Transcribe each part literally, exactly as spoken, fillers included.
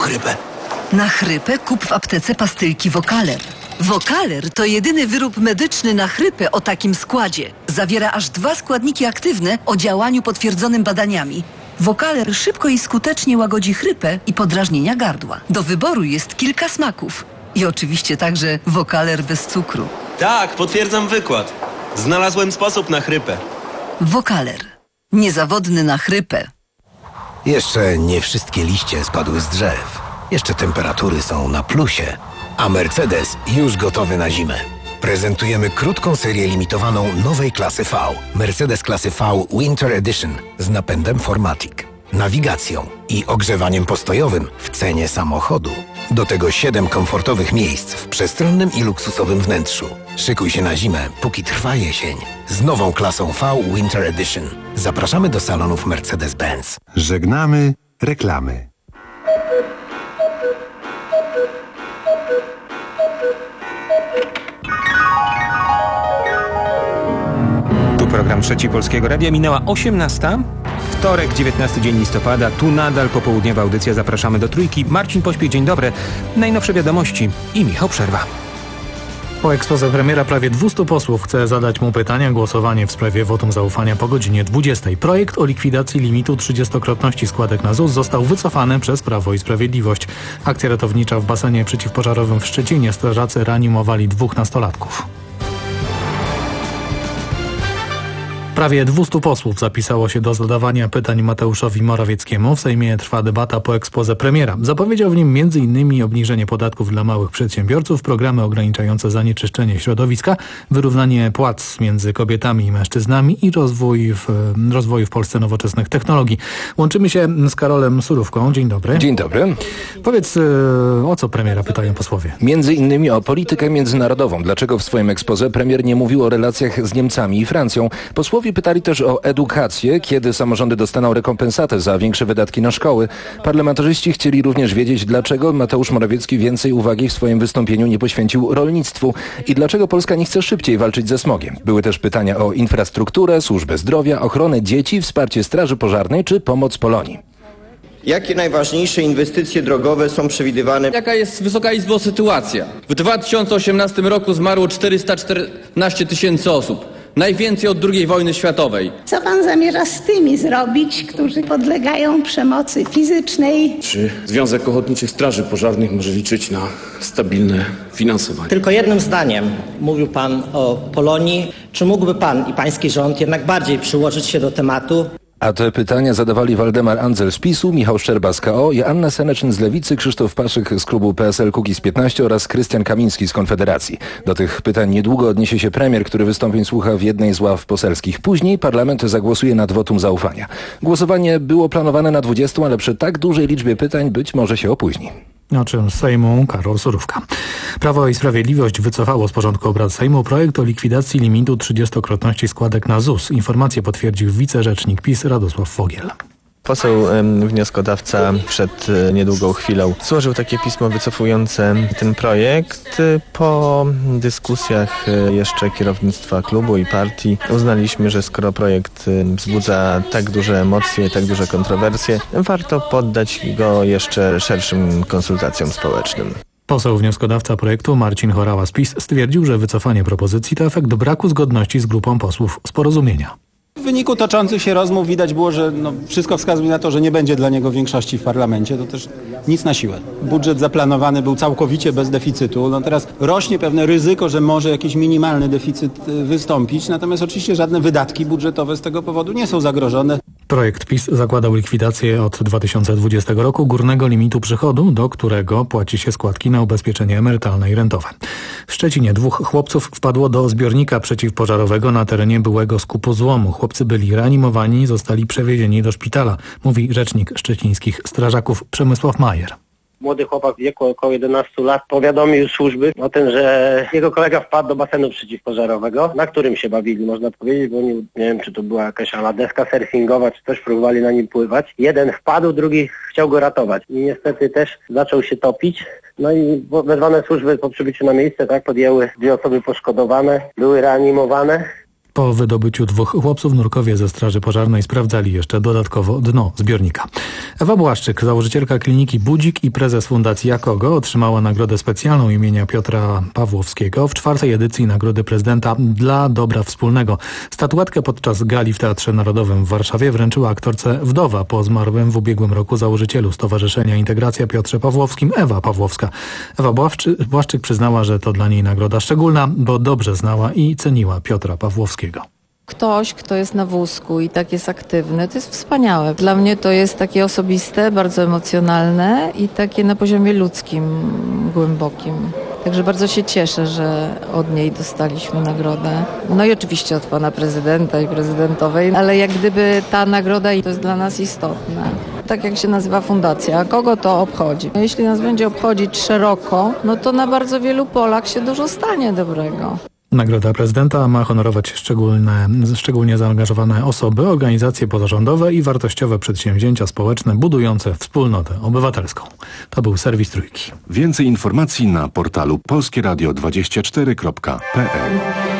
chrypę? Na chrypę kup w aptece pastylki Wokaler. Wokaler to jedyny wyrób medyczny na chrypę o takim składzie. Zawiera aż dwa składniki aktywne o działaniu potwierdzonym badaniami. Wokaler szybko i skutecznie łagodzi chrypę i podrażnienia gardła. Do wyboru jest kilka smaków. I oczywiście także Wokaler bez cukru. Tak, potwierdzam wykład. Znalazłem sposób na chrypę. Wokaler. Niezawodny na chrypę. Jeszcze nie wszystkie liście spadły z drzew. Jeszcze temperatury są na plusie. A Mercedes już gotowy na zimę. Prezentujemy krótką serię limitowaną nowej klasy V. Mercedes klasy V Winter Edition z napędem four matic, nawigacją i ogrzewaniem postojowym w cenie samochodu. Do tego siedem komfortowych miejsc w przestronnym i luksusowym wnętrzu. Szykuj się na zimę, póki trwa jesień. Z nową klasą V Winter Edition. Zapraszamy do salonów Mercedes-Benz. Żegnamy reklamy. Program Trzeci Polskiego Radia. Minęła osiemnasta. Wtorek, dziewiętnasty dzień listopada. Tu nadal popołudniowa audycja. Zapraszamy do Trójki. Marcin Pośpiech, dzień dobry. Najnowsze wiadomości i Michał Przerwa. Po exposé premiera prawie dwieście posłów chce zadać mu pytania. Głosowanie w sprawie wotum zaufania po godzinie dwudziestej. Projekt o likwidacji limitu trzydziestokrotności składek na Z U S został wycofany przez Prawo i Sprawiedliwość. Akcja ratownicza w basenie przeciwpożarowym w Szczecinie. Strażacy reanimowali dwóch nastolatków. Prawie dwieście posłów zapisało się do zadawania pytań Mateuszowi Morawieckiemu. W Sejmie trwa debata po exposé premiera. Zapowiedział w nim między innymi obniżenie podatków dla małych przedsiębiorców, programy ograniczające zanieczyszczenie środowiska, wyrównanie płac między kobietami i mężczyznami i rozwój w, rozwoju w Polsce nowoczesnych technologii. Łączymy się z Karolem Surówką. Dzień dobry. Dzień dobry. Powiedz, o co premiera pytają posłowie? Między innymi o politykę międzynarodową. Dlaczego w swoim exposé premier nie mówił o relacjach z Niemcami i Francją? Posłowie pytali też o edukację, kiedy samorządy dostaną rekompensatę za większe wydatki na szkoły. Parlamentarzyści chcieli również wiedzieć, dlaczego Mateusz Morawiecki więcej uwagi w swoim wystąpieniu nie poświęcił rolnictwu i dlaczego Polska nie chce szybciej walczyć ze smogiem. Były też pytania o infrastrukturę, służbę zdrowia, ochronę dzieci, wsparcie Straży Pożarnej czy pomoc Polonii. Jakie najważniejsze inwestycje drogowe są przewidywane? Jaka jest, Wysoka Izbo, sytuacja? W dwa tysiące osiemnastym roku zmarło czterysta czternaście tysięcy osób. Najwięcej od drugiej wojny światowej. Co pan zamierza z tymi zrobić, którzy podlegają przemocy fizycznej? Czy Związek Ochotniczych Straży Pożarnych może liczyć na stabilne finansowanie? Tylko jednym zdaniem mówił pan o Polonii. Czy mógłby pan i pański rząd jednak bardziej przyłożyć się do tematu? A te pytania zadawali Waldemar Andzel z PiSu, Michał Szczerba z K O, Joanna Seneczyn z Lewicy, Krzysztof Paszyk z klubu P S L Kukiz piętnaście oraz Krystian Kamiński z Konfederacji. Do tych pytań niedługo odniesie się premier, który wystąpień słucha w jednej z ław poselskich. Później parlament zagłosuje nad wotum zaufania. Głosowanie było planowane na dwudziestą, ale przy tak dużej liczbie pytań być może się opóźni. O czym z Sejmu Karol Surówka. Prawo i Sprawiedliwość wycofało z porządku obrad Sejmu projekt o likwidacji limitu trzydziestokrotności składek na Z U S. Informację potwierdził wicerzecznik PiS Radosław Fogiel. Poseł wnioskodawca przed niedługą chwilą złożył takie pismo wycofujące ten projekt. Po dyskusjach jeszcze kierownictwa klubu i partii uznaliśmy, że skoro projekt wzbudza tak duże emocje, tak duże kontrowersje, warto poddać go jeszcze szerszym konsultacjom społecznym. Poseł wnioskodawca projektu Marcin Horała z PiS stwierdził, że wycofanie propozycji to efekt braku zgodności z grupą posłów z Porozumienia. W wyniku toczących się rozmów widać było, że no, wszystko wskazuje na to, że nie będzie dla niego większości w parlamencie. To też nic na siłę. Budżet zaplanowany był całkowicie bez deficytu. No teraz rośnie pewne ryzyko, że może jakiś minimalny deficyt wystąpić. Natomiast oczywiście żadne wydatki budżetowe z tego powodu nie są zagrożone. Projekt PiS zakładał likwidację od dwa tysiące dwudziestego roku górnego limitu przychodu, do którego płaci się składki na ubezpieczenie emerytalne i rentowe. W Szczecinie dwóch chłopców wpadło do zbiornika przeciwpożarowego na terenie byłego skupu złomu. Chłopcy byli reanimowani i zostali przewiezieni do szpitala, mówi rzecznik szczecińskich strażaków Przemysław Majer. Młody chłopak w wieku około jedenastu lat powiadomił służby o tym, że jego kolega wpadł do basenu przeciwpożarowego, na którym się bawili, można powiedzieć, bo nie, nie wiem, czy to była jakaś ala deska surfingowa, czy też próbowali na nim pływać. Jeden wpadł, drugi chciał go ratować i niestety też zaczął się topić. No i wezwane służby po przybyciu na miejsce tak podjęły dwie osoby poszkodowane, były reanimowane. Po wydobyciu dwóch chłopców nurkowie ze Straży Pożarnej sprawdzali jeszcze dodatkowo dno zbiornika. Ewa Błaszczyk, założycielka kliniki Budzik i prezes Fundacji Jakogo, otrzymała nagrodę specjalną imienia Piotra Pawłowskiego w czwartej edycji Nagrody Prezydenta dla Dobra Wspólnego. Statuetkę podczas gali w Teatrze Narodowym w Warszawie wręczyła aktorce wdowa po zmarłym w ubiegłym roku założycielu Stowarzyszenia Integracja Piotrze Pawłowskim, Ewa Pawłowska. Ewa Błaszczyk, Błaszczyk przyznała, że to dla niej nagroda szczególna, bo dobrze znała i ceniła Piotra Pawłowskiego. Ktoś, kto jest na wózku i tak jest aktywny, to jest wspaniałe. Dla mnie to jest takie osobiste, bardzo emocjonalne i takie na poziomie ludzkim, głębokim. Także bardzo się cieszę, że od niej dostaliśmy nagrodę. No i oczywiście od pana prezydenta i prezydentowej, ale jak gdyby ta nagroda to jest dla nas istotne. Tak jak się nazywa fundacja, a kogo to obchodzi? Jeśli nas będzie obchodzić szeroko, no to na bardzo wielu polach się dużo stanie dobrego. Nagroda Prezydenta ma honorować szczególne, szczególnie zaangażowane osoby, organizacje pozarządowe i wartościowe przedsięwzięcia społeczne budujące wspólnotę obywatelską. To był serwis Trójki. Więcej informacji na portalu polskie radio dwadzieścia cztery kropka p l.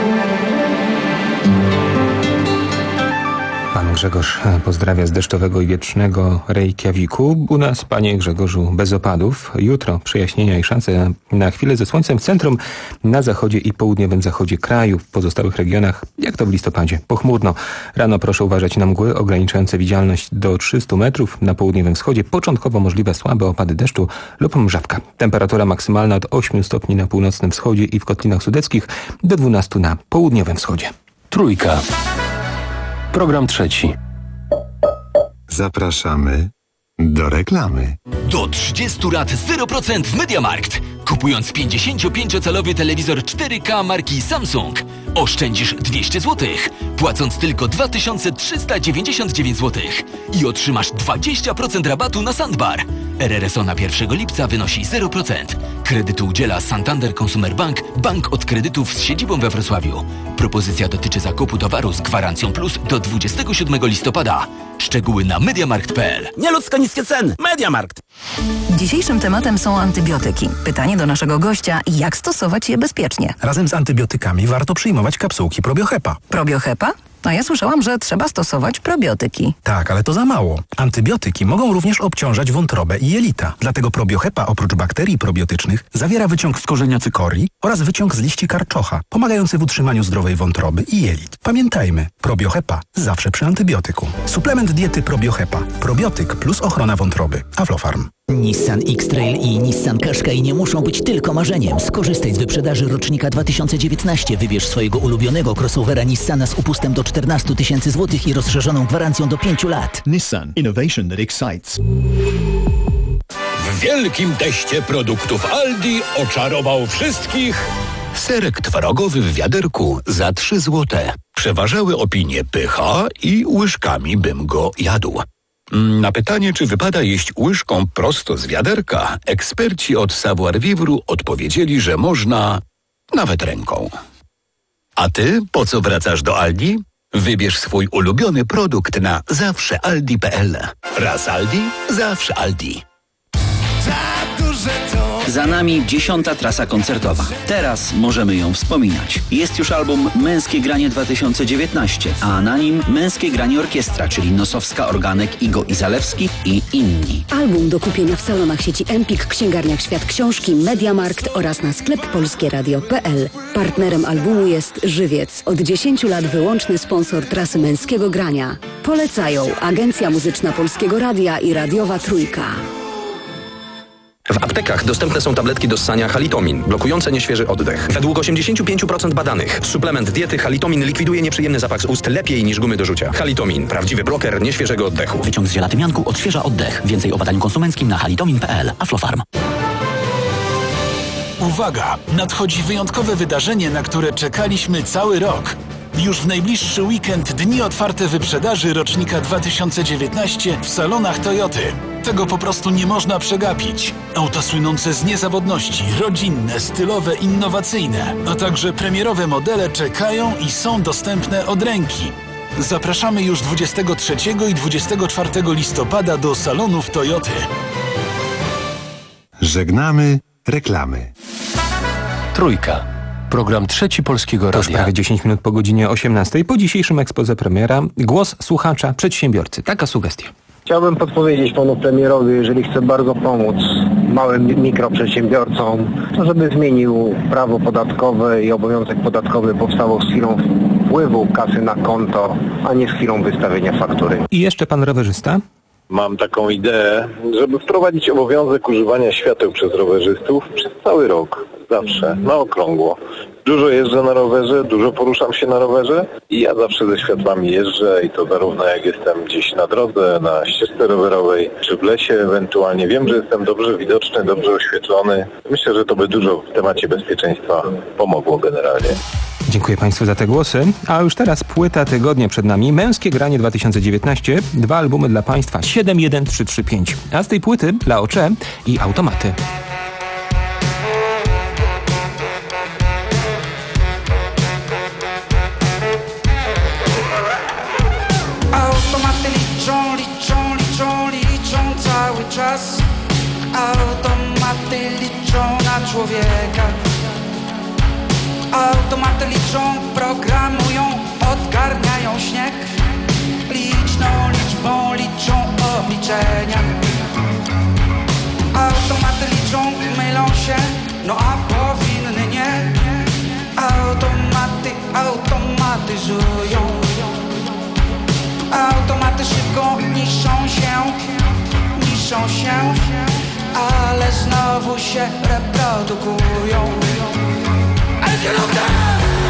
Pan Grzegorz pozdrawia z deszczowego i wietrznego Reykjaviku. U nas, panie Grzegorzu, bez opadów. Jutro przejaśnienia i szanse na chwilę ze słońcem w centrum, na zachodzie i południowym zachodzie kraju. W pozostałych regionach, jak to w listopadzie, pochmurno. Rano proszę uważać na mgły ograniczające widzialność do trzystu metrów. Na południowym wschodzie początkowo możliwe słabe opady deszczu lub mrzawka. Temperatura maksymalna od ośmiu stopni na północnym wschodzie i w Kotlinach Sudeckich do dwunastu na południowym wschodzie. Trójka. Program trzeci. Zapraszamy do reklamy. Do trzydziestu lat zero procent w MediaMarkt. Kupując pięćdziesięciopięciocalowy telewizor cztery K marki Samsung oszczędzisz dwieście złotych, płacąc tylko dwa tysiące trzysta dziewięćdziesiąt dziewięć złotych i otrzymasz dwadzieścia procent rabatu na Soundbar. R R S O na pierwszego lipca wynosi zero procent. Kredytu udziela Santander Consumer Bank, bank od kredytów z siedzibą we Wrocławiu. Propozycja dotyczy zakupu towaru z gwarancją plus do dwudziestego siódmego listopada. Szczegóły na mediamarkt kropka p l. Nieludzko niskie ceny. MediaMarkt. Dzisiejszym tematem są antybiotyki. Pytanie do naszego gościa, jak stosować je bezpiecznie? Razem z antybiotykami warto przyjmować kapsułki Probiohepa. Probiohepa? A ja słyszałam, że trzeba stosować probiotyki. Tak, ale to za mało. Antybiotyki mogą również obciążać wątrobę i jelita. Dlatego Probiohepa oprócz bakterii probiotycznych zawiera wyciąg z korzenia cykorii oraz wyciąg z liści karczocha, pomagający w utrzymaniu zdrowej wątroby i jelit. Pamiętajmy, Probiohepa zawsze przy antybiotyku. Suplement diety Probiohepa. Probiotyk plus ochrona wątroby. Aflofarm. Nissan X-Trail i Nissan Qashqai nie muszą być tylko marzeniem. Skorzystaj z wyprzedaży rocznika dwa tysiące dziewiętnastego. Wybierz swojego ulubionego crossovera Nissana z upustem do czternastu tysięcy złotych i rozszerzoną gwarancją do pięciu lat. Nissan. Innovation that excites. W wielkim teście produktów Aldi oczarował wszystkich serek twarogowy w wiaderku za trzy złote. Przeważały opinie pycha i łyżkami bym go jadł. Na pytanie, czy wypada jeść łyżką prosto z wiaderka, eksperci od Savoir Vivre odpowiedzieli, że można nawet ręką. A ty po co wracasz do Aldi? Wybierz swój ulubiony produkt na zawsze aldi kropka p l. Raz Aldi, zawsze Aldi. Za nami dziesiąta trasa koncertowa. Teraz możemy ją wspominać. Jest już album Męskie Granie dwa tysiące dziewiętnaście, a na nim Męskie Granie Orkiestra, czyli Nosowska, Organek, Igo i Zalewski i inni. Album do kupienia w salonach sieci Empik, księgarniach Świat Książki, MediaMarkt oraz na sklep polskie radio kropka p l. Partnerem albumu jest Żywiec. Od dziesięciu lat wyłączny sponsor trasy Męskiego Grania. Polecają Agencja Muzyczna Polskiego Radia i Radiowa Trójka. W aptekach dostępne są tabletki do ssania Halitomin, blokujące nieświeży oddech. Według osiemdziesiąt pięć procent badanych suplement diety Halitomin likwiduje nieprzyjemny zapach z ust lepiej niż gumy do rzucia. Halitomin, prawdziwy bloker nieświeżego oddechu. Wyciąg z zielatymianku odświeża oddech. Więcej o badaniu konsumenckim na halitomin kropka p l. Aflofarm. Uwaga! Nadchodzi wyjątkowe wydarzenie, na które czekaliśmy cały rok. Już w najbliższy weekend dni otwarte wyprzedaży rocznika dwa tysiące dziewiętnaście w salonach Toyoty. Tego po prostu nie można przegapić. Auta słynące z niezawodności, rodzinne, stylowe, innowacyjne, a także premierowe modele czekają i są dostępne od ręki. Zapraszamy już dwudziestego trzeciego i dwudziestego czwartego listopada do salonów Toyoty. Żegnamy reklamy. Trójka. Program Trzeci Polskiego To już Radia. prawie dziesięć minut po godzinie osiemnastej. Po dzisiejszym ekspoze premiera głos słuchacza, przedsiębiorcy. Taka sugestia. Chciałbym podpowiedzieć panu premierowi, jeżeli chce bardzo pomóc małym mikroprzedsiębiorcom, to żeby zmienił prawo podatkowe i obowiązek podatkowy powstawał z chwilą wpływu kasy na konto, a nie z chwilą wystawienia faktury. I jeszcze pan rowerzysta? Mam taką ideę, żeby wprowadzić obowiązek używania świateł przez rowerzystów przez cały rok, zawsze, na okrągło. Dużo jeżdżę na rowerze, dużo poruszam się na rowerze i ja zawsze ze światłami jeżdżę i to zarówno jak jestem gdzieś na drodze, na ścieżce rowerowej, czy w lesie ewentualnie. Wiem, że jestem dobrze widoczny, dobrze oświetlony. Myślę, że to by dużo w temacie bezpieczeństwa pomogło generalnie. Dziękuję Państwu za te głosy. A już teraz płyta tygodnia przed nami. Męskie granie dwa tysiące dziewiętnaście. Dwa albumy dla Państwa. siedem jeden trzy trzy pięć. A z tej płyty La Ocze i Automaty. Automaty liczą, liczą, liczą, liczą cały czas. Automaty liczą na człowieka. Automaty liczą, programują, odgarniają śnieg. Liczną liczbą liczą obliczenia. Automaty liczą, mylą się, no a powinny nie. Automaty automatyzują. Automaty szybko niszczą się, niszczą się, ale znowu się reprodukują. And you know that.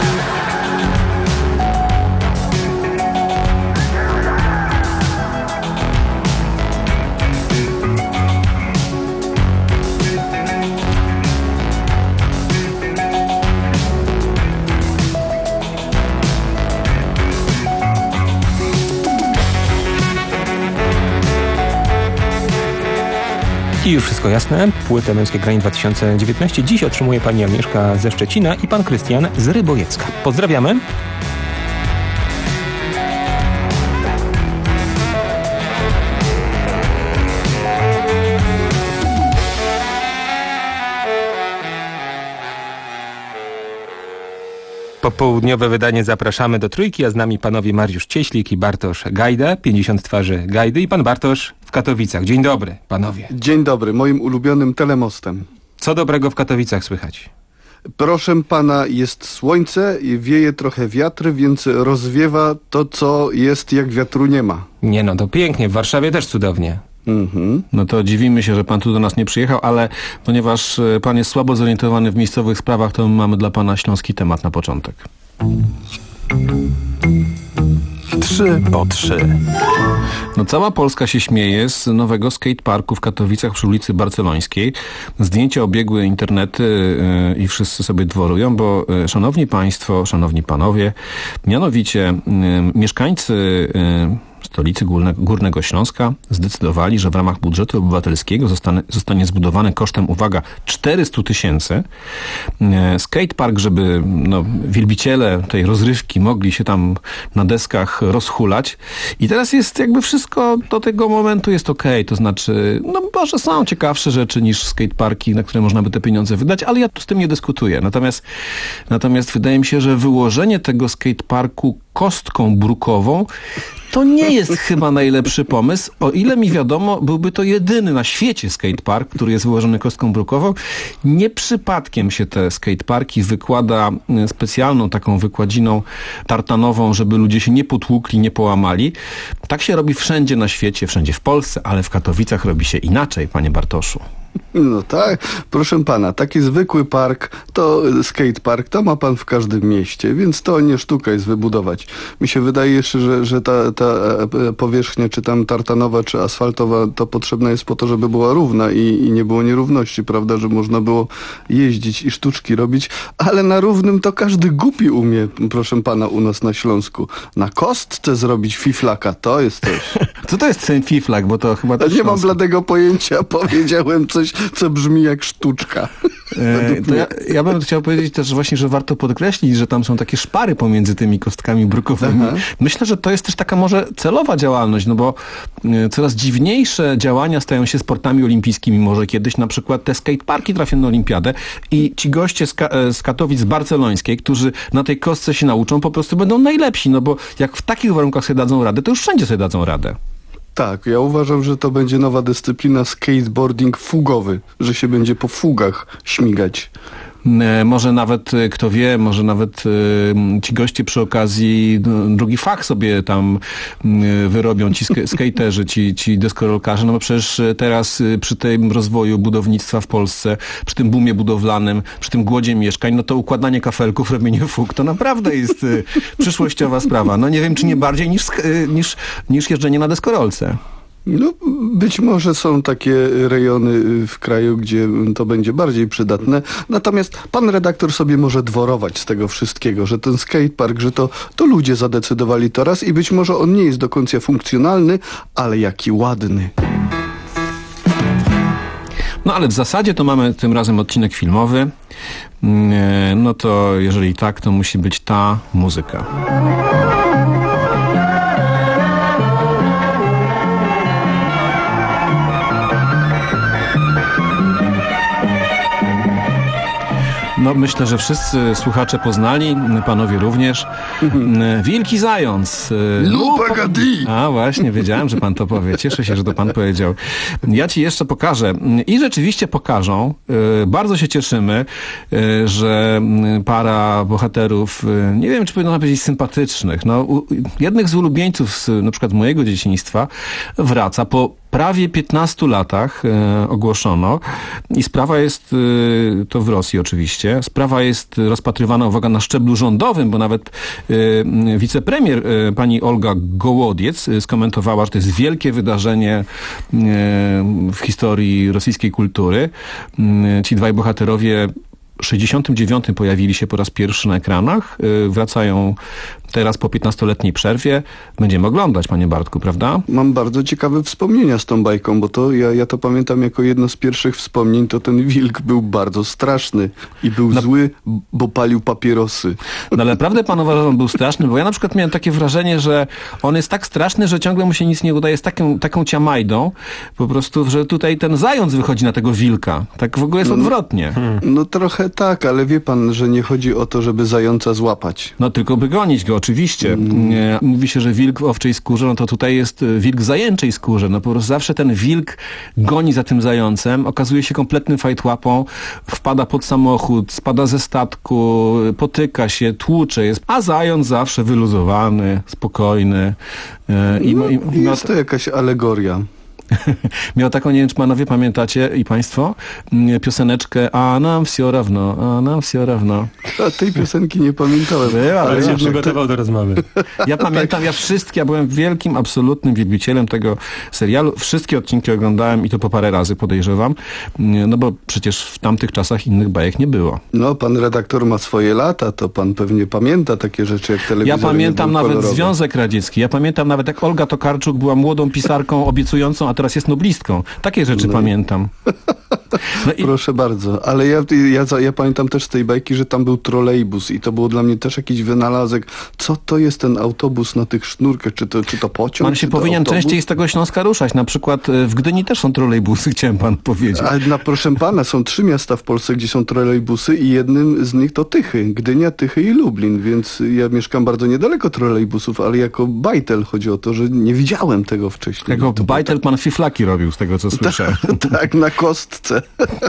I już wszystko jasne. Płytę Męskie granie dwa tysiące dziewiętnaście dziś otrzymuje pani Agnieszka ze Szczecina i pan Krystian z Rybojecka. Pozdrawiamy. Popołudniowe wydanie zapraszamy do Trójki, a z nami panowie Mariusz Cieślik i Bartosz Gajda, pięćdziesiąt twarzy Gajdy i pan Bartosz w Katowicach. Dzień dobry, panowie. Dzień dobry, moim ulubionym telemostem. Co dobrego w Katowicach słychać? Proszę pana, jest słońce i wieje trochę wiatr, więc rozwiewa to, co jest, jak wiatru nie ma. Nie no, to pięknie, w Warszawie też cudownie. Mhm. No to dziwimy się, że pan tu do nas nie przyjechał, ale ponieważ pan jest słabo zorientowany w miejscowych sprawach, to mamy dla pana śląski temat na początek. Trzy po trzy. No cała Polska się śmieje z nowego skateparku w Katowicach przy ulicy Barcelońskiej. Zdjęcia obiegły internety yy, i wszyscy sobie dworują, bo yy, szanowni państwo, szanowni panowie, mianowicie yy, mieszkańcy yy, stolicy Górnego, Górnego Śląska zdecydowali, że w ramach budżetu obywatelskiego zostanie, zostanie zbudowany kosztem, uwaga, czterysta tysięcy skatepark, żeby no, wielbiciele tej rozrywki mogli się tam na deskach rozhulać. I teraz jest jakby wszystko do tego momentu jest okej, to znaczy, no może są ciekawsze rzeczy niż skateparki, na które można by te pieniądze wydać, ale ja tu z tym nie dyskutuję. Natomiast, natomiast wydaje mi się, że wyłożenie tego skateparku kostką brukową to nie jest chyba najlepszy pomysł. O ile mi wiadomo, byłby to jedyny na świecie skatepark, który jest wyłożony kostką brukową. Nie przypadkiem się te skateparki wykłada specjalną taką wykładziną tartanową, żeby ludzie się nie potłukli, nie połamali. Tak się robi wszędzie na świecie, wszędzie w Polsce, ale w Katowicach robi się inaczej, panie Bartoszu. No tak, proszę pana, taki zwykły park, to skatepark, to ma pan w każdym mieście, więc to nie sztuka jest wybudować. Mi się wydaje jeszcze, że, że ta, ta powierzchnia, czy tam tartanowa, czy asfaltowa, to potrzebna jest po to, żeby była równa i, i nie było nierówności, prawda, żeby można było jeździć i sztuczki robić, ale na równym to każdy głupi umie, proszę pana, u nas na Śląsku. Na kostce zrobić fiflaka, to jest coś. Co to jest ten fiflak, bo to chyba... Nie mam bladego pojęcia, powiedziałem coś, co brzmi jak sztuczka. E, to ja, ja bym chciał powiedzieć też właśnie, że warto podkreślić, że tam są takie szpary pomiędzy tymi kostkami brukowymi. Aha. Myślę, że to jest też taka może celowa działalność, no bo coraz dziwniejsze działania stają się sportami olimpijskimi. Może kiedyś na przykład te skateparki trafią na olimpiadę i ci goście z, Ka- z Katowic barcelońskiej, którzy na tej kostce się nauczą, po prostu będą najlepsi, no bo jak w takich warunkach sobie dadzą radę, to już wszędzie sobie dadzą radę. Tak, ja uważam, że to będzie nowa dyscyplina skateboarding fugowy, że się będzie po fugach śmigać. Może nawet, kto wie, może nawet ci goście przy okazji drugi fach sobie tam wyrobią, ci skaterzy, ci, ci deskorolkarze, no bo przecież teraz przy tym rozwoju budownictwa w Polsce, przy tym boomie budowlanym, przy tym głodzie mieszkań, no to układanie kafelków, robienie fug, to naprawdę jest przyszłościowa sprawa. No nie wiem, czy nie bardziej niż, niż, niż jeżdżenie na deskorolce. No, być może są takie rejony w kraju, gdzie to będzie bardziej przydatne. Natomiast pan redaktor sobie może dworować z tego wszystkiego, że ten skatepark, że to, to ludzie zadecydowali to raz i być może on nie jest do końca funkcjonalny, ale jaki ładny. No ale w zasadzie to mamy tym razem odcinek filmowy. No to jeżeli tak, to musi być ta muzyka. No myślę, że wszyscy słuchacze poznali, panowie również. Wilki Zając. Lupagadi! A właśnie, wiedziałem, że pan to powie. Cieszę się, że to pan powiedział. Ja ci jeszcze pokażę. I rzeczywiście pokażą. Bardzo się cieszymy, że para bohaterów, nie wiem, czy powinno powiedzieć sympatycznych, no, jednych z ulubieńców z, na przykład mojego dzieciństwa wraca po prawie piętnastu latach e, ogłoszono i sprawa jest, e, to w Rosji oczywiście, sprawa jest rozpatrywana, uwaga, na szczeblu rządowym, bo nawet e, wicepremier e, pani Olga Gołodiec e, skomentowała, że to jest wielkie wydarzenie e, w historii rosyjskiej kultury. E, ci dwaj bohaterowie w sześćdziesiątym dziewiątym pojawili się po raz pierwszy na ekranach, e, wracają teraz po piętnastoletniej przerwie. Będziemy oglądać, panie Bartku, prawda? Mam bardzo ciekawe wspomnienia z tą bajką, bo to ja, ja to pamiętam jako jedno z pierwszych wspomnień, to ten wilk był bardzo straszny i był no, zły, bo palił papierosy. No ale naprawdę pan uważa, że on był straszny? Bo ja na przykład miałem takie wrażenie, że on jest tak straszny, że ciągle mu się nic nie udaje, z taką, taką ciamajdą, po prostu, że tutaj ten zając wychodzi na tego wilka. Tak w ogóle jest no, odwrotnie. Hmm. No trochę tak, ale wie pan, że nie chodzi o to, żeby zająca złapać. No tylko by gonić go. Oczywiście. Mm. Mówi się, że wilk w owczej skórze, no to tutaj jest wilk w zajęczej skórze. No po prostu zawsze ten wilk goni za tym zającem, okazuje się kompletnym fajtłapą, wpada pod samochód, spada ze statku, potyka się, tłucze jest, a zając zawsze wyluzowany, spokojny. I, no, i, i jest to jakaś alegoria. Miał taką, nie wiem, czy panowie pamiętacie i państwo, pioseneczkę A nam wsio rawno, a nam wsio rawno. A tej piosenki nie pamiętałem. Była, ale się przygotował do rozmowy. Ja pamiętam, ja wszystkie, ja byłem wielkim, absolutnym wielbicielem tego serialu. Wszystkie odcinki oglądałem i to po parę razy, podejrzewam. No bo przecież w tamtych czasach innych bajek nie było. No, pan redaktor ma swoje lata, to pan pewnie pamięta takie rzeczy jak telewizor. Ja pamiętam nawet kolorowy. Związek Radziecki. Ja pamiętam nawet jak Olga Tokarczuk była młodą pisarką obiecującą, a teraz jest noblistką. Takie rzeczy no. pamiętam. No i... Proszę bardzo. Ale ja, ja, ja pamiętam też z tej bajki, że tam był trolejbus i to było dla mnie też jakiś wynalazek. Co to jest ten autobus na tych sznurkach? Czy to, czy to pociąg? Pan się powinien autobus? Częściej z tego Śląska ruszać. Na przykład w Gdyni też są trolejbusy, chciałem pan powiedzieć. Ale na, proszę pana, są trzy miasta w Polsce, gdzie są trolejbusy i jednym z nich to Tychy. Gdynia, Tychy i Lublin, więc ja mieszkam bardzo niedaleko trolejbusów, ale jako bajtel chodzi o to, że nie widziałem tego wcześniej. Jako to bajtel tak... pan fiflaki robił, z tego co słyszę. Tak, na kostce.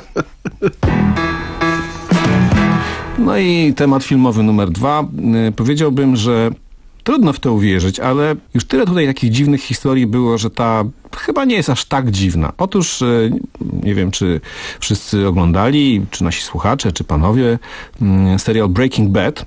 No i temat filmowy numer dwa. Powiedziałbym, że trudno w to uwierzyć, ale już tyle tutaj takich dziwnych historii było, że ta chyba nie jest aż tak dziwna. Otóż nie wiem, czy wszyscy oglądali, czy nasi słuchacze, czy panowie, serial Breaking Bad.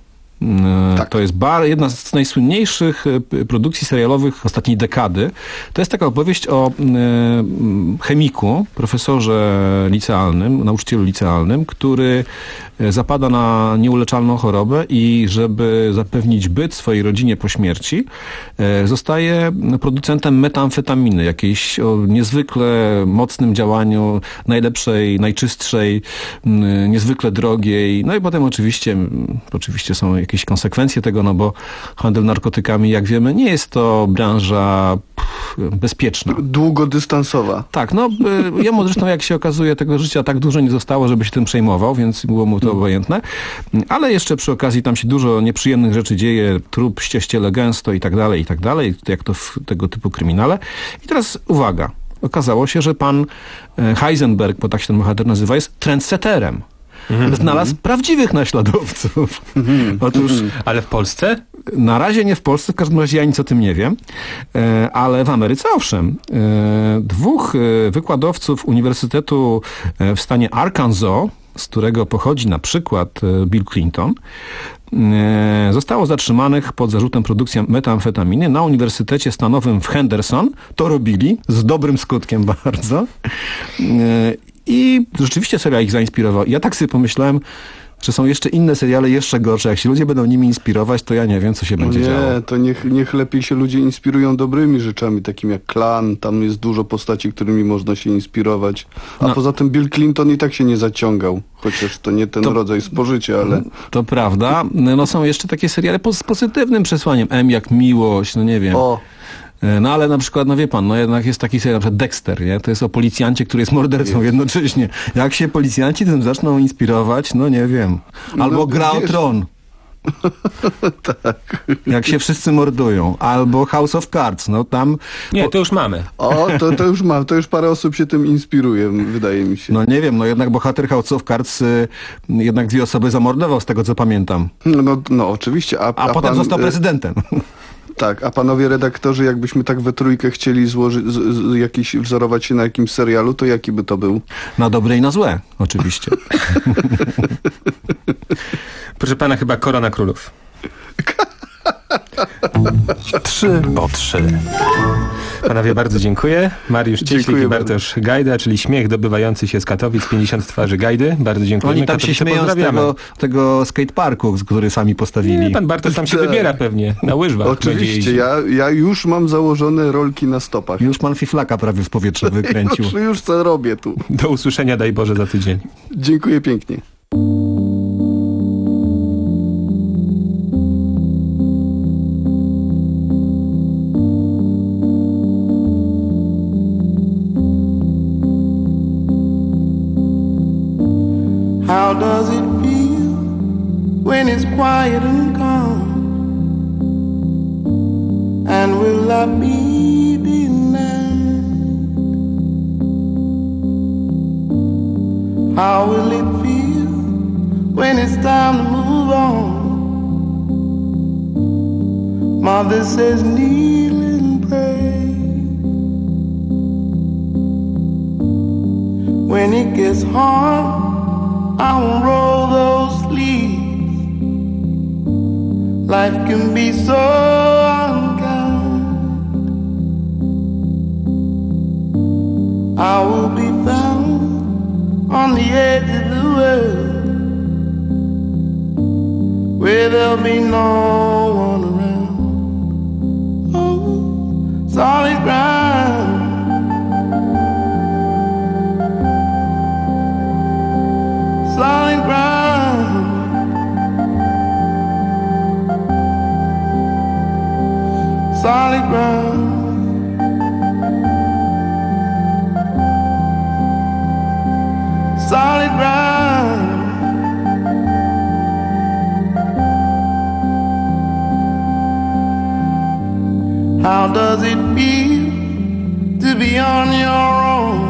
Tak. To jest bar, jedna z najsłynniejszych produkcji serialowych ostatniej dekady. To jest taka opowieść o chemiku, profesorze licealnym, nauczycielu licealnym, który zapada na nieuleczalną chorobę i żeby zapewnić byt swojej rodzinie po śmierci, zostaje producentem metamfetaminy, jakiejś o niezwykle mocnym działaniu, najlepszej, najczystszej, niezwykle drogiej. No i potem oczywiście, oczywiście są jakieś konsekwencje tego, no bo handel narkotykami, jak wiemy, nie jest to branża bezpieczna. Długodystansowa. Tak, no jemu zresztą, jak się okazuje, tego życia tak dużo nie zostało, żeby się tym przejmował, więc było mu to obojętne. Ale jeszcze przy okazji tam się dużo nieprzyjemnych rzeczy dzieje, trup ścieściele gęsto i tak dalej, i tak dalej, jak to w tego typu kryminale. I teraz uwaga, okazało się, że pan Heisenberg, bo tak się ten bohater nazywa, jest trendsetterem. Mm-hmm. Znalazł prawdziwych naśladowców. Mm-hmm. Otóż, ale w Polsce? Na razie nie w Polsce, w każdym razie ja nic o tym nie wiem, e, ale w Ameryce owszem. E, dwóch e, wykładowców Uniwersytetu w stanie Arkansas, z którego pochodzi na przykład Bill Clinton, e, zostało zatrzymanych pod zarzutem produkcji metamfetaminy na Uniwersytecie Stanowym w Henderson. To robili z dobrym skutkiem bardzo. E, I rzeczywiście serial ich zainspirował. Ja tak sobie pomyślałem, że są jeszcze inne seriale jeszcze gorsze. Jak się ludzie będą nimi inspirować, to ja nie wiem, co się będzie nie, działo. Nie, to niech, niech lepiej się ludzie inspirują dobrymi rzeczami, takim jak Klan. Tam jest dużo postaci, którymi można się inspirować. A no. Poza tym Bill Clinton i tak się nie zaciągał. Chociaż to nie ten to, rodzaj spożycia, ale... To prawda. No są jeszcze takie seriale z pozytywnym przesłaniem. M jak miłość, no nie wiem. O. No ale na przykład, no wie pan, no jednak jest taki serial, na przykład Dexter, nie? To jest o policjancie, który jest mordercą jest. jednocześnie. Jak się policjanci tym zaczną inspirować, no nie wiem. Albo no, Gra o Tron. Tak. Jak się wszyscy mordują. Albo House of Cards, no tam... Nie, to już mamy. O, to, to już mam. To już parę osób się tym inspiruje, wydaje mi się. No nie wiem, no jednak bohater House of Cards y, jednak dwie osoby zamordował, z tego co pamiętam. No, no oczywiście. A, a, a potem pan, został prezydentem. Tak, a panowie redaktorzy, jakbyśmy tak we trójkę chcieli złożyć, z, z, jakiś, wzorować się na jakimś serialu, to jaki by to był? Na dobre i na złe, oczywiście. Proszę pana, chyba Korona Królów. Trzy po trzy. Panowie, bardzo dziękuję. Mariusz Cieślik i Bartosz Gajda, czyli śmiech dobywający się z Katowic, pięćdziesiąt twarzy Gajdy. Bardzo dziękujemy. Oni tam Katowice się śmieją z tego, tego skateparku, który sami postawili. Nie, pan Bartosz tam się wybiera pewnie, na łyżwach. Oczywiście, ja, ja już mam założone rolki na stopach. Już pan fiflaka prawie w powietrze wykręcił. już, już co robię tu. Do usłyszenia, daj Boże, za tydzień. Dziękuję pięknie. How does it feel when it's quiet and calm? And will I be denied? How will it feel when it's time to move on? Mother says kneel and pray. When it gets hard, I won't roll those sleeves. Life can be so unkind. I will be found on the edge of the world, where there'll be no one around. Oh, solid ground. Solid ground. Solid ground. Solid ground. How does it feel to be on your own?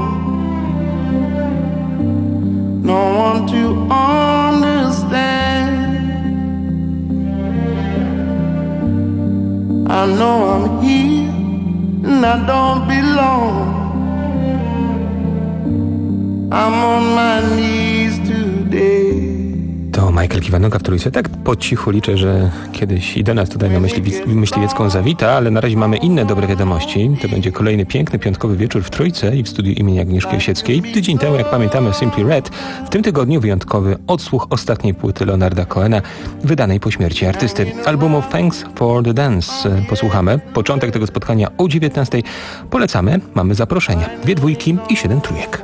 No one to understand. I know I'm here and I don't belong. I'm on my knees today. To Michael Kiwanuka w Trójce. Tak po cichu liczę, że kiedyś i do nas tutaj na myśliwic- Myśliwiecką zawita, ale na razie mamy inne dobre wiadomości. To będzie kolejny piękny piątkowy wieczór w Trójce i w studiu imienia Agnieszki Osieckiej. Tydzień temu, jak pamiętamy, Simply Red. W tym tygodniu wyjątkowy odsłuch ostatniej płyty Leonarda Cohena, wydanej po śmierci artysty. Albumu Thanks for the Dance posłuchamy. Początek tego spotkania o dziewiętnastej. Polecamy, mamy zaproszenia. Dwie dwójki i siedem trójek.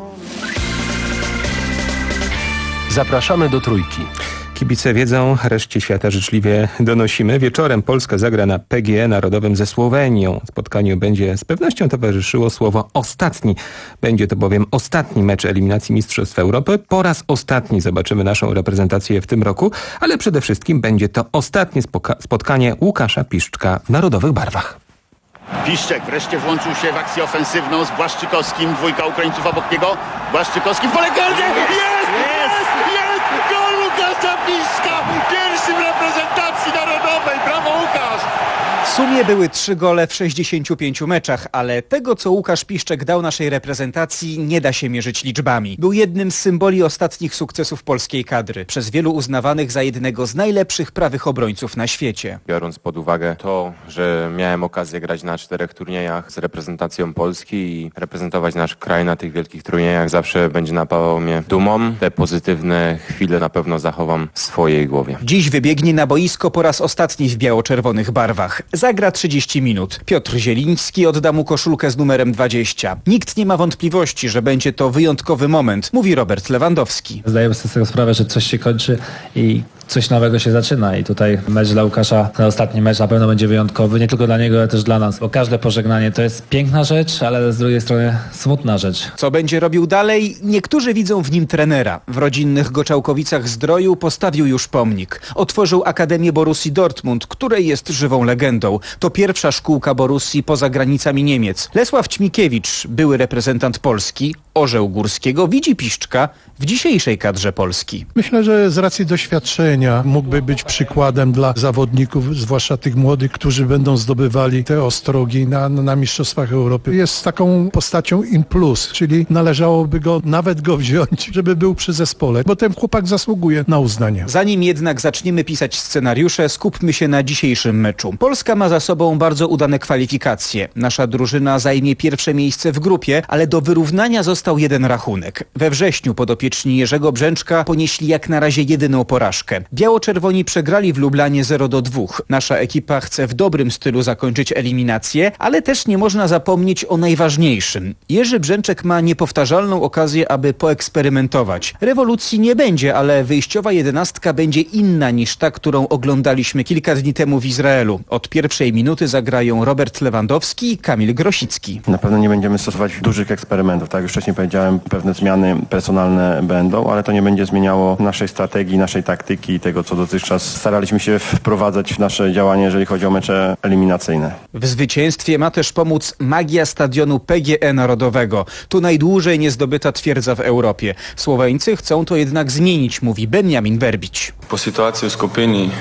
Zapraszamy do Trójki. Kibice wiedzą, reszcie świata życzliwie donosimy. Wieczorem Polska zagra na P G E Narodowym ze Słowenią. Spotkaniu będzie z pewnością towarzyszyło słowo ostatni. Będzie to bowiem ostatni mecz eliminacji Mistrzostw Europy. Po raz ostatni zobaczymy naszą reprezentację w tym roku, ale przede wszystkim będzie to ostatnie spoka- spotkanie Łukasza Piszczka w narodowych barwach. Piszczek wreszcie włączył się w akcję ofensywną z Błaszczykowskim. Dwójka Ukraińców obok niego. Błaszczykowski w pole karne. Jest! Jest! Jest! Gol Łukasza Piszczka! Pierwszy w reprezentacji narodowej. Brawo, Łukasz! W sumie były trzy gole w sześćdziesięciu pięciu meczach, ale tego, co Łukasz Piszczek dał naszej reprezentacji, nie da się mierzyć liczbami. Był jednym z symboli ostatnich sukcesów polskiej kadry, przez wielu uznawanych za jednego z najlepszych prawych obrońców na świecie. Biorąc pod uwagę to, że miałem okazję grać na czterech turniejach z reprezentacją Polski i reprezentować nasz kraj na tych wielkich turniejach, zawsze będzie napawał mnie dumą. Te pozytywne chwile na pewno zachowam w swojej głowie. Dziś wybiegnie na boisko po raz ostatni w biało-czerwonych barwach. Zagra trzydzieści minut. Piotr Zieliński odda mu koszulkę z numerem dwadzieścia. Nikt nie ma wątpliwości, że będzie to wyjątkowy moment, mówi Robert Lewandowski. Zdajemy sobie z tego sprawę, że coś się kończy i coś nowego się zaczyna i tutaj mecz dla Łukasza, ten ostatni mecz na pewno będzie wyjątkowy, nie tylko dla niego, ale też dla nas, bo każde pożegnanie to jest piękna rzecz, ale z drugiej strony smutna rzecz. Co będzie robił dalej? Niektórzy widzą w nim trenera. W rodzinnych Goczałkowicach-Zdroju postawił już pomnik. Otworzył Akademię Borussii Dortmund, której jest żywą legendą. To pierwsza szkółka Borussii poza granicami Niemiec. Lesław Ćmikiewicz, były reprezentant Polski, orzeł Górskiego, widzi Piszczka w dzisiejszej kadrze Polski. Myślę, że z racji doświadczenia mógłby być przykładem dla zawodników, zwłaszcza tych młodych, którzy będą zdobywali te ostrogi na, na Mistrzostwach Europy. Jest taką postacią in plus, czyli należałoby go nawet go wziąć, żeby był przy zespole, bo ten chłopak zasługuje na uznanie. Zanim jednak zaczniemy pisać scenariusze, skupmy się na dzisiejszym meczu. Polska ma za sobą bardzo udane kwalifikacje. Nasza drużyna zajmie pierwsze miejsce w grupie, ale do wyrównania został jeden rachunek. We wrześniu podopieczni Jerzego Brzęczka ponieśli jak na razie jedyną porażkę. Biało-czerwoni przegrali w Lublanie zero do dwóch. Nasza ekipa chce w dobrym stylu zakończyć eliminację, ale też nie można zapomnieć o najważniejszym. Jerzy Brzęczek ma niepowtarzalną okazję, aby poeksperymentować. Rewolucji nie będzie, ale wyjściowa jedenastka będzie inna niż ta, którą oglądaliśmy kilka dni temu w Izraelu. Od pierwszej minuty zagrają Robert Lewandowski i Kamil Grosicki. Na pewno nie będziemy stosować dużych eksperymentów. Tak jak już wcześniej powiedziałem, pewne zmiany personalne będą, ale to nie będzie zmieniało naszej strategii, naszej taktyki i tego, co dotychczas staraliśmy się wprowadzać w nasze działanie, jeżeli chodzi o mecze eliminacyjne. W zwycięstwie ma też pomóc magia stadionu P G E Narodowego. Tu najdłużej niezdobyta twierdza w Europie. Słoweńcy chcą to jednak zmienić, mówi Benjamin Werbić. Po sytuacji w skupieni,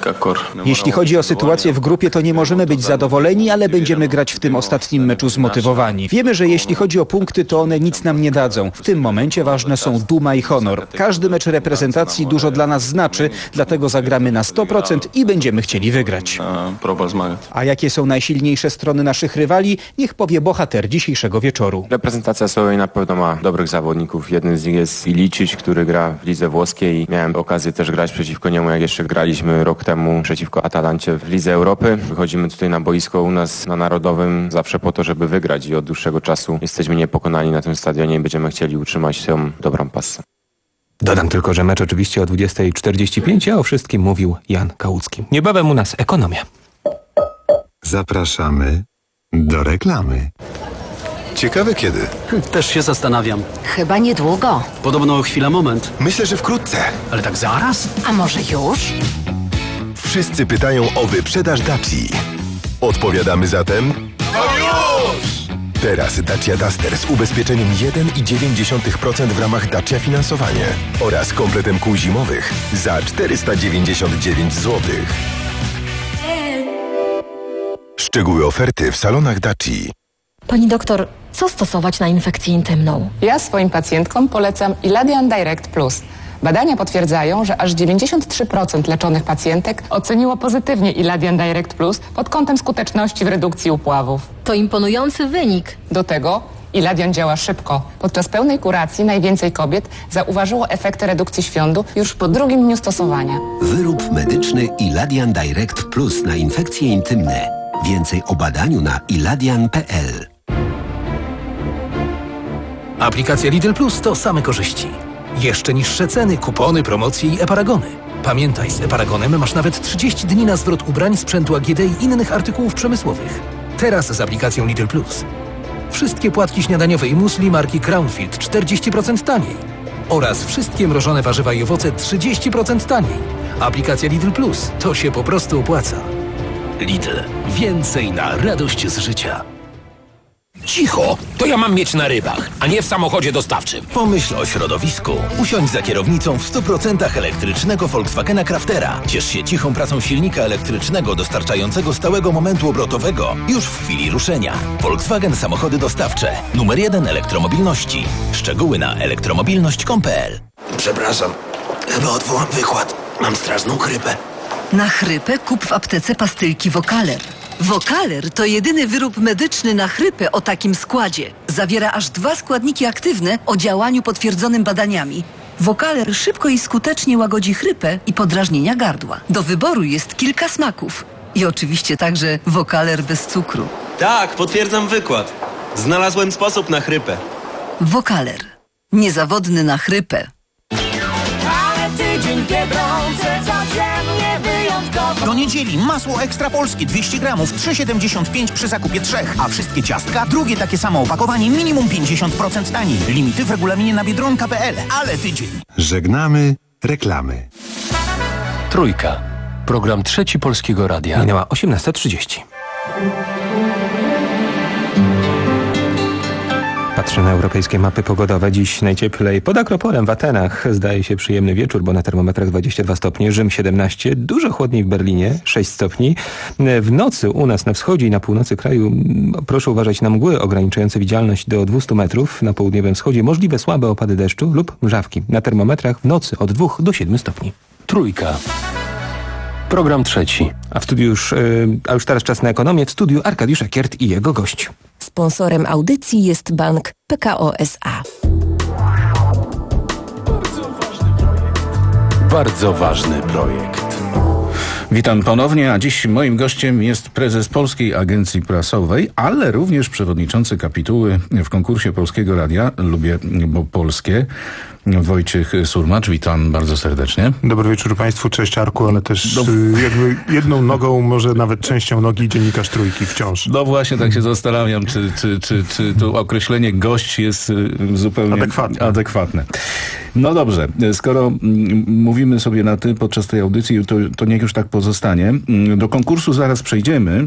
Jeśli chodzi o sytuację w grupie, to nie możemy być zadowoleni, ale będziemy grać w tym ostatnim meczu zmotywowani. Wiemy, że jeśli chodzi o punkty, to one nic nam nie dadzą. W tym momencie ważne są duma i honor. Każdy mecz reprezentacji dużo dla nas znaczy, dlatego zagramy na sto procent i będziemy chcieli wygrać. A jakie są najsilniejsze strony naszych rywali? Niech powie bohater dzisiejszego wieczoru. Reprezentacja Słowenii na pewno ma dobrych zawodników. Jednym z nich jest Ilicic, który gra w lidze włoskiej. Miałem okazję też grać przeciwko niemu, jak jeszcze graliśmy rok temu przeciwko Atalancie w Lidze Europy. Wychodzimy tutaj na boisko u nas na Narodowym zawsze po to, żeby wygrać i od dłuższego czasu jesteśmy niepokonani na tym stadionie i będziemy chcieli utrzymać tę dobrą pasę. Dodam tylko, że mecz oczywiście o dwudziesta czterdzieści pięć, a o wszystkim mówił Jan Kałucki. Niebawem u nas ekonomia. Zapraszamy do reklamy. Ciekawe kiedy? Też się zastanawiam. Chyba niedługo. Podobno chwila moment. Myślę, że wkrótce. Ale tak zaraz? A może już? Wszyscy pytają o wyprzedaż Daci. Odpowiadamy zatem... No już! Teraz Dacia Duster z ubezpieczeniem jeden i dziewięć procent w ramach Dacia Finansowanie oraz kompletem kół zimowych za czterysta dziewięćdziesiąt dziewięć złotych. Szczegóły oferty w salonach Daci. Pani doktor, co stosować na infekcję intymną? Ja swoim pacjentkom polecam Iladian Direct Plus. Badania potwierdzają, że aż dziewięćdziesiąt trzy procent leczonych pacjentek oceniło pozytywnie Iladian Direct Plus pod kątem skuteczności w redukcji upławów. To imponujący wynik. Do tego Iladian działa szybko. Podczas pełnej kuracji najwięcej kobiet zauważyło efekty redukcji świądu już po drugim dniu stosowania. Wyrób medyczny Iladian Direct Plus na infekcje intymne. Więcej o badaniu na iladian kropka p l. Aplikacja Lidl Plus to same korzyści. Jeszcze niższe ceny, kupony, promocje i e-paragony. Pamiętaj, z e-paragonem masz nawet trzydzieści dni na zwrot ubrań, sprzętu A G D i innych artykułów przemysłowych. Teraz z aplikacją Lidl Plus. Wszystkie płatki śniadaniowe i musli marki Crownfield czterdzieści procent taniej. Oraz wszystkie mrożone warzywa i owoce trzydzieści procent taniej. Aplikacja Lidl Plus to się po prostu opłaca. Lidl. Więcej na radość z życia. Cicho! To ja mam mieć na rybach, a nie w samochodzie dostawczym. Pomyśl o środowisku. Usiądź za kierownicą w stu procentach elektrycznego Volkswagena Craftera. Ciesz się cichą pracą silnika elektrycznego dostarczającego stałego momentu obrotowego już w chwili ruszenia. Volkswagen Samochody Dostawcze. Numer jeden elektromobilności. Szczegóły na elektromobilność kropka p l. Przepraszam, chyba odwołam wykład. Mam straszną chrypę. Na chrypę kup w aptece pastylki Vocaler. Vocaler to jedyny wyrób medyczny na chrypę o takim składzie. Zawiera aż dwa składniki aktywne o działaniu potwierdzonym badaniami. Vocaler szybko i skutecznie łagodzi chrypę i podrażnienia gardła. Do wyboru jest kilka smaków. I oczywiście także Vocaler bez cukru. Tak, potwierdzam wykład. Znalazłem sposób na chrypę. Vocaler. Niezawodny na chrypę. Ale tydzień Biedronce codziennie wyjątkowo. Do niedzieli masło ekstra polskie dwieście gramów trzy siedemdziesiąt pięć przy zakupie trzech, a wszystkie ciastka drugie takie samo opakowanie minimum pięćdziesiąt procent taniej. Limity w regulaminie na biedronka kropka p l. Ale tydzień. Żegnamy reklamy. Trójka. Program Trzeci Polskiego Radia. Minęła osiemnasta trzydzieści. Patrzę na europejskie mapy pogodowe. Dziś najcieplej pod Akropolem w Atenach. Zdaje się przyjemny wieczór, bo na termometrach dwadzieścia dwa stopnie, Rzym siedemnaście, dużo chłodniej w Berlinie, sześć stopni. W nocy u nas na wschodzie i na północy kraju proszę uważać na mgły ograniczające widzialność do dwieście metrów. Na południowym wschodzie możliwe słabe opady deszczu lub mrzawki. Na termometrach w nocy od dwóch do siedmiu stopni. Trójka. Program trzeci. A w studiu już, yy, a już teraz czas na ekonomię. W studiu Arkadiusz Ekiert i jego gość. Sponsorem audycji jest bank P K O S A. Bardzo ważny projekt. Witam ponownie, a dziś moim gościem jest prezes Polskiej Agencji Prasowej, ale również przewodniczący kapituły w konkursie Polskiego Radia Lubię Bo Polskie, Wojciech Surmacz. Witam bardzo serdecznie. Dobry wieczór Państwu, cześć Arku, ale też Do... jakby jedną nogą, może nawet częścią nogi dziennikarz Trójki wciąż. No właśnie, tak się zastanawiam, czy, czy, czy, czy to określenie gość jest zupełnie adekwatne. adekwatne. No dobrze, skoro mówimy sobie na ty podczas tej audycji, to, to niech już tak pozostanie. Do konkursu zaraz przejdziemy.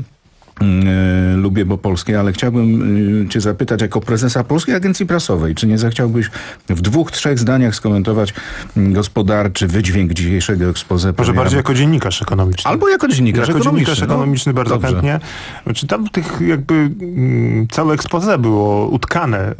Yy, lubię Bo Polskie, ale chciałbym yy, cię zapytać jako prezesa Polskiej Agencji Prasowej, czy nie zechciałbyś w dwóch, trzech zdaniach skomentować yy, gospodarczy wydźwięk dzisiejszego expose? Może bardziej jako dziennikarz ekonomiczny. Albo jako dziennikarz jako ekonomiczny. dziennikarz ekonomiczny no, bardzo dobrze. chętnie. Znaczy tam tych jakby yy, całe expose było utkane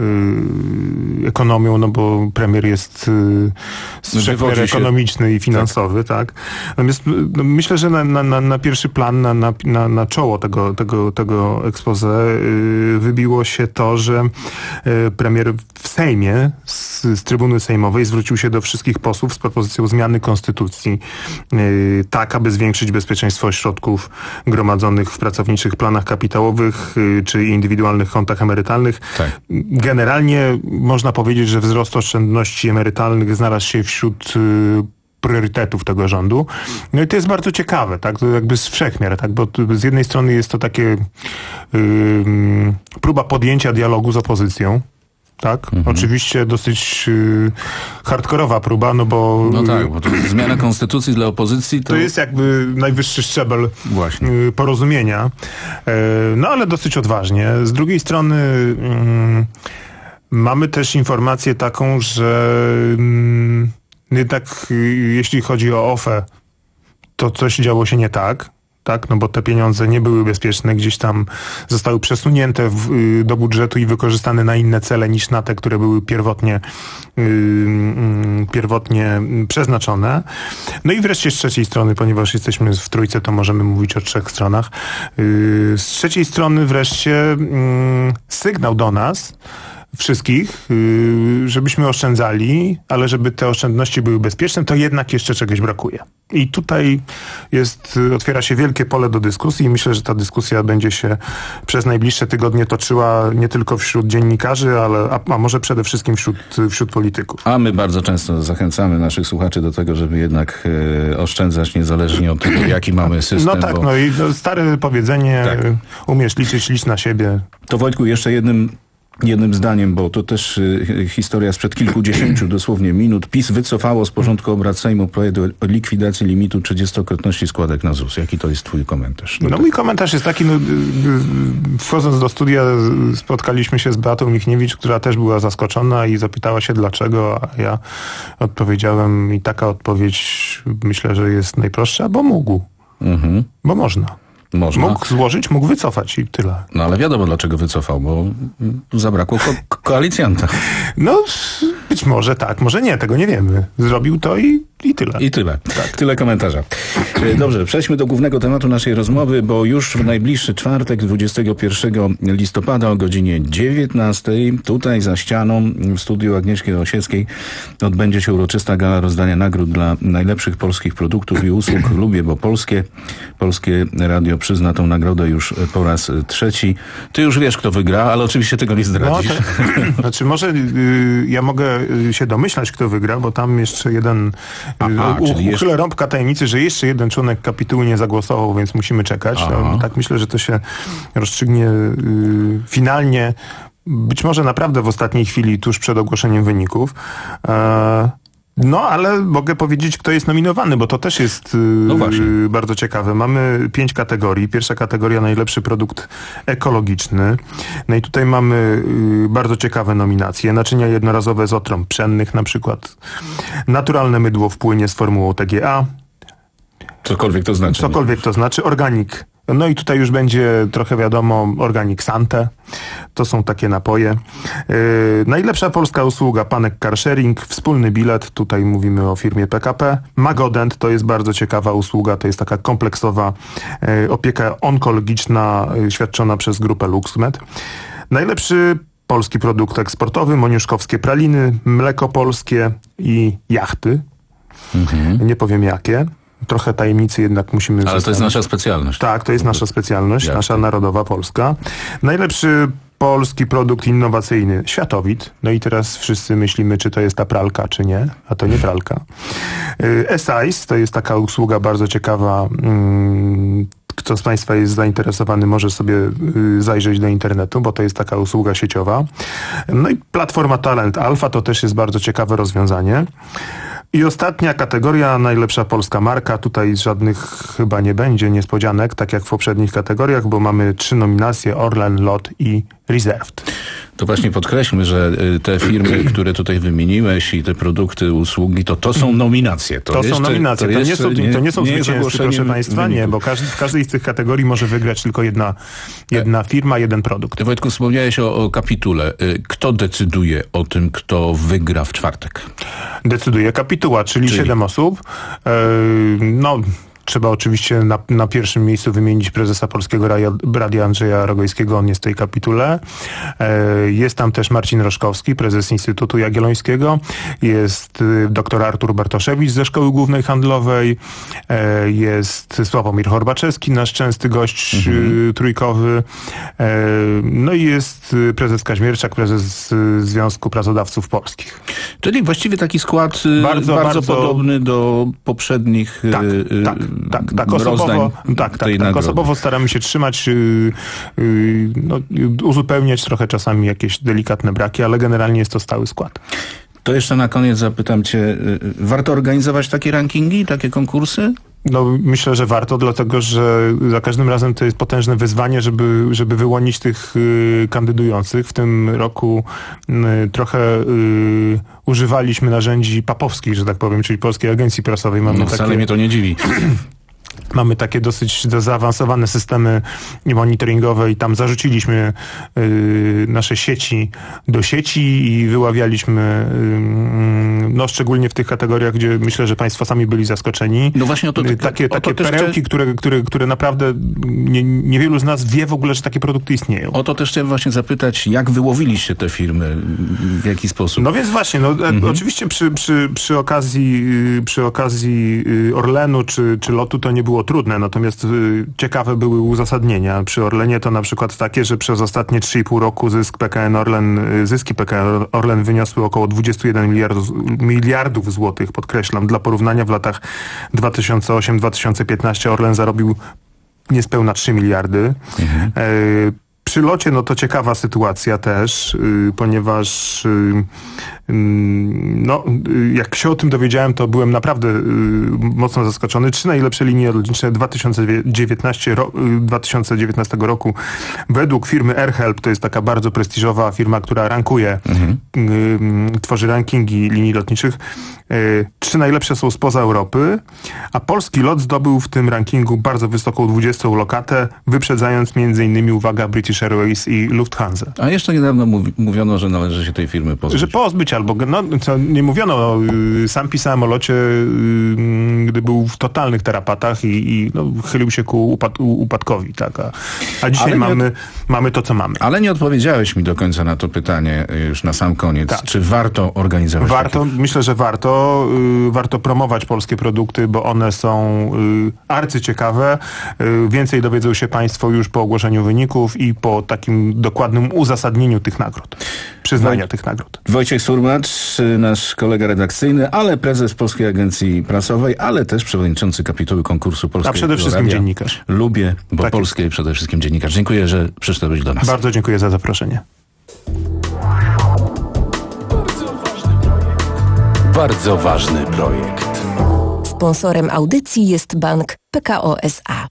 yy, ekonomią, no bo premier jest yy, szefem ekonomiczny i finansowy, tak. Natomiast no, myślę, że na, na, na pierwszy plan, na, na, na, na czoło tego, tego Tego, tego expose yy, wybiło się to, że yy, premier w Sejmie z, z trybuny sejmowej zwrócił się do wszystkich posłów z propozycją zmiany konstytucji yy, tak, aby zwiększyć bezpieczeństwo środków gromadzonych w pracowniczych planach kapitałowych yy, czy indywidualnych kontach emerytalnych. Tak. Generalnie można powiedzieć, że wzrost oszczędności emerytalnych znalazł się wśród yy, priorytetów tego rządu. No i to jest bardzo ciekawe, tak? To jakby z wszechmiar, tak? Bo z jednej strony jest to takie yy, próba podjęcia dialogu z opozycją, tak? Mhm. Oczywiście dosyć yy, hardkorowa próba, no bo... No tak, bo to zmiana konstytucji dla opozycji to... To jest jakby najwyższy szczebel Właśnie. Yy, porozumienia. Yy, no ale dosyć odważnie. Z drugiej strony yy, mamy też informację taką, że yy, jednak jeśli chodzi o O F E, to coś działo się nie tak. tak? No bo te pieniądze nie były bezpieczne, gdzieś tam zostały przesunięte w, y, do budżetu i wykorzystane na inne cele niż na te, które były pierwotnie, y, y, pierwotnie przeznaczone. No i wreszcie z trzeciej strony, ponieważ jesteśmy w trójce, to możemy mówić o trzech stronach. Y, z trzeciej strony wreszcie y, sygnał do nas, wszystkich, żebyśmy oszczędzali, ale żeby te oszczędności były bezpieczne, to jednak jeszcze czegoś brakuje. I tutaj jest, otwiera się wielkie pole do dyskusji i myślę, że ta dyskusja będzie się przez najbliższe tygodnie toczyła nie tylko wśród dziennikarzy, ale a, a może przede wszystkim wśród, wśród polityków. A my bardzo często zachęcamy naszych słuchaczy do tego, żeby jednak e, oszczędzać niezależnie od tego, jaki mamy system. No tak, bo... no i no, stare powiedzenie, tak. Umiesz liczyć, licz na siebie. To Wojtku, jeszcze jednym Jednym zdaniem, bo to też y, historia sprzed kilkudziesięciu dosłownie minut. PiS wycofało z porządku obrad Sejmu projekt o likwidacji limitu trzydziestokrotności składek na ZUS. Jaki to jest twój komentarz? No, no mój komentarz jest taki, no, y, y, wchodząc do studia spotkaliśmy się z Beatą Michniewicz, która też była zaskoczona i zapytała się dlaczego, a ja odpowiedziałem i taka odpowiedź myślę, że jest najprostsza, bo mógł. Mhm. Bo można. Można. Mógł złożyć, mógł wycofać i tyle. No ale wiadomo dlaczego wycofał, bo zabrakło ko- ko- koalicjanta. No być może tak, może nie, tego nie wiemy. Zrobił to i, i tyle. I tyle. Tak. Tyle komentarza. Dobrze, przejdźmy do głównego tematu naszej rozmowy, bo już w najbliższy czwartek, dwudziestego pierwszego listopada o godzinie dziewiętnastej tutaj za ścianą w studiu Agnieszki Osieckiej odbędzie się uroczysta gala rozdania nagród dla najlepszych polskich produktów i usług. Lubię, bo polskie. Polskie Radio przyzna tą nagrodę już po raz trzeci. Ty już wiesz, kto wygra, ale oczywiście tego nie zdradzisz. No, to, znaczy może y, ja mogę się domyślać, kto wygra, bo tam jeszcze jeden Aha, u, uchylę jeszcze... rąbka tajemnicy, że jeszcze jeden członek kapitułu nie zagłosował, więc musimy czekać. No, tak myślę, że to się rozstrzygnie y, finalnie, być może naprawdę w ostatniej chwili, tuż przed ogłoszeniem wyników. E, No, ale mogę powiedzieć, kto jest nominowany, bo to też jest no yy, bardzo ciekawe. Mamy pięć kategorii. Pierwsza kategoria najlepszy produkt ekologiczny. No i tutaj mamy yy, bardzo ciekawe nominacje. Naczynia jednorazowe z otrąb pszennych na przykład. Naturalne mydło w płynie z formułą T G A. Cokolwiek to znaczy. Cokolwiek to znaczy. Organik. No i tutaj już będzie trochę wiadomo, Organic Sante. To są takie napoje. Yy, najlepsza polska usługa, Panek Car Sharing, wspólny bilet. Tutaj mówimy o firmie P K P. Magodent to jest bardzo ciekawa usługa. To jest taka kompleksowa yy, opieka onkologiczna yy, świadczona przez grupę LuxMed. Najlepszy polski produkt eksportowy, moniuszkowskie praliny, mleko polskie i jachty. Mhm. Nie powiem jakie. Trochę tajemnicy jednak musimy... Ale zostawić. To jest nasza specjalność. Tak, to jest nasza specjalność, Jak? nasza narodowa polska. Najlepszy polski produkt innowacyjny, Światowit. No i teraz wszyscy myślimy, czy to jest ta pralka, czy nie. A to nie pralka. S-Ice to jest taka usługa bardzo ciekawa. Kto z Państwa jest zainteresowany, może sobie zajrzeć do internetu, bo to jest taka usługa sieciowa. No i platforma Talent Alpha to też jest bardzo ciekawe rozwiązanie. I ostatnia kategoria, najlepsza polska marka. Tutaj żadnych chyba nie będzie niespodzianek, tak jak w poprzednich kategoriach, bo mamy trzy nominacje, Orlen, Lot i Reserved. To właśnie podkreślmy, że te firmy, które tutaj wymieniłeś i te produkty, usługi, to to są nominacje. To, to jeszcze, są nominacje, to, to nie są, nie, to nie są nie zwycięzcy, proszę Państwa, wyników. Nie, bo każdy, w każdej z tych kategorii może wygrać tylko jedna, jedna firma, jeden produkt. Wojtku, wspomniałeś o, o kapitule. Kto decyduje o tym, kto wygra w czwartek? Decyduje kapituła, czyli, czyli? siedem osób. Yy, no... Trzeba oczywiście na, na pierwszym miejscu wymienić prezesa Polskiego Radia Andrzeja Rogojskiego, on jest w tej kapitule. E, jest tam też Marcin Roszkowski, prezes Instytutu Jagiellońskiego. Jest y, dr Artur Bartoszewicz ze Szkoły Głównej Handlowej. E, jest Sławomir Horbaczewski, nasz częsty gość mhm. y, trójkowy. E, no i jest prezes Kaźmierczak, prezes y, Związku Pracodawców Polskich. Czyli właściwie taki skład y, bardzo, bardzo, bardzo podobny do poprzednich tak, y, tak. Tak, tak, osobowo, tak, tak, tak osobowo staramy się trzymać, yy, yy, no, uzupełniać trochę czasami jakieś delikatne braki, ale generalnie jest to stały skład. To jeszcze na koniec zapytam cię, yy, warto organizować takie rankingi, takie konkursy? No myślę, że warto, dlatego że za każdym razem to jest potężne wyzwanie, żeby, żeby wyłonić tych y, kandydujących. W tym roku y, trochę y, używaliśmy narzędzi papowskich, że tak powiem, czyli Polskiej Agencji Prasowej. Mamy no wcale takie... mnie to nie dziwi. Mamy takie dosyć zaawansowane systemy monitoringowe i tam zarzuciliśmy y, nasze sieci do sieci i wyławialiśmy, y, no szczególnie w tych kategoriach, gdzie myślę, że państwo sami byli zaskoczeni. No właśnie o to, y, takie o to takie też perełki, chcia... które, które, które naprawdę nie, niewielu z nas wie w ogóle, że takie produkty istnieją. O to też chciałem właśnie zapytać, jak wyłowiliście te firmy? W jaki sposób? No więc właśnie, no, mhm. oczywiście przy, przy, przy okazji, przy okazji Orlenu czy, czy Lotu to nie było trudne, natomiast y, ciekawe były uzasadnienia. Przy Orlenie to na przykład takie, że przez ostatnie trzy i pół roku zysk P K N Orlen, y, zyski P K N Orlen wyniosły około dwadzieścia jeden miliardów, miliardów złotych, podkreślam. Dla porównania w latach dwa tysiące ósmym do dwa tysiące piętnastego Orlen zarobił niespełna trzy miliardy. Mhm. Y, Przy Locie, no to ciekawa sytuacja też, yy, ponieważ yy, yy, no, yy, jak się o tym dowiedziałem, to byłem naprawdę yy, mocno zaskoczony. Trzy najlepsze linie lotnicze dwa tysiące dziewiętnastego roku według firmy AirHelp, to jest taka bardzo prestiżowa firma, która rankuje, mhm. yy, tworzy rankingi linii lotniczych. Yy, trzy najlepsze są spoza Europy, a polski lot zdobył w tym rankingu bardzo wysoką dwudziestą lokatę, wyprzedzając między innymi, uwaga, British Airways i Lufthansa. A jeszcze niedawno mówi, mówiono, że należy się tej firmy pozbyć. Że pozbyć albo, no co nie mówiono, sam pisałem o Locie, gdy był w totalnych tarapatach i, i no, chylił się ku upad, upadkowi, tak, a, a dzisiaj mamy, od... mamy to, co mamy. Ale nie odpowiedziałeś mi do końca na to pytanie już na sam koniec. Tak. Czy warto organizować Warto, takie... myślę, że warto. Y, warto promować polskie produkty, bo one są y, arcyciekawe. Y, więcej dowiedzą się państwo już po ogłoszeniu wyników i po takim dokładnym uzasadnieniu tych nagród. Przyznania Woj... tych nagród. Wojciech Surmacz, nasz kolega redakcyjny, ale prezes Polskiej Agencji Prasowej, ale też przewodniczący kapituły konkursu Polskiego A przede wszystkim Radia. dziennikarz. Lubię, bo tak polskie jest. Przede wszystkim dziennikarz. Dziękuję, że przyszedłeś do nas. Bardzo dziękuję za zaproszenie. Bardzo ważny projekt. Sponsorem audycji jest bank P K O S A.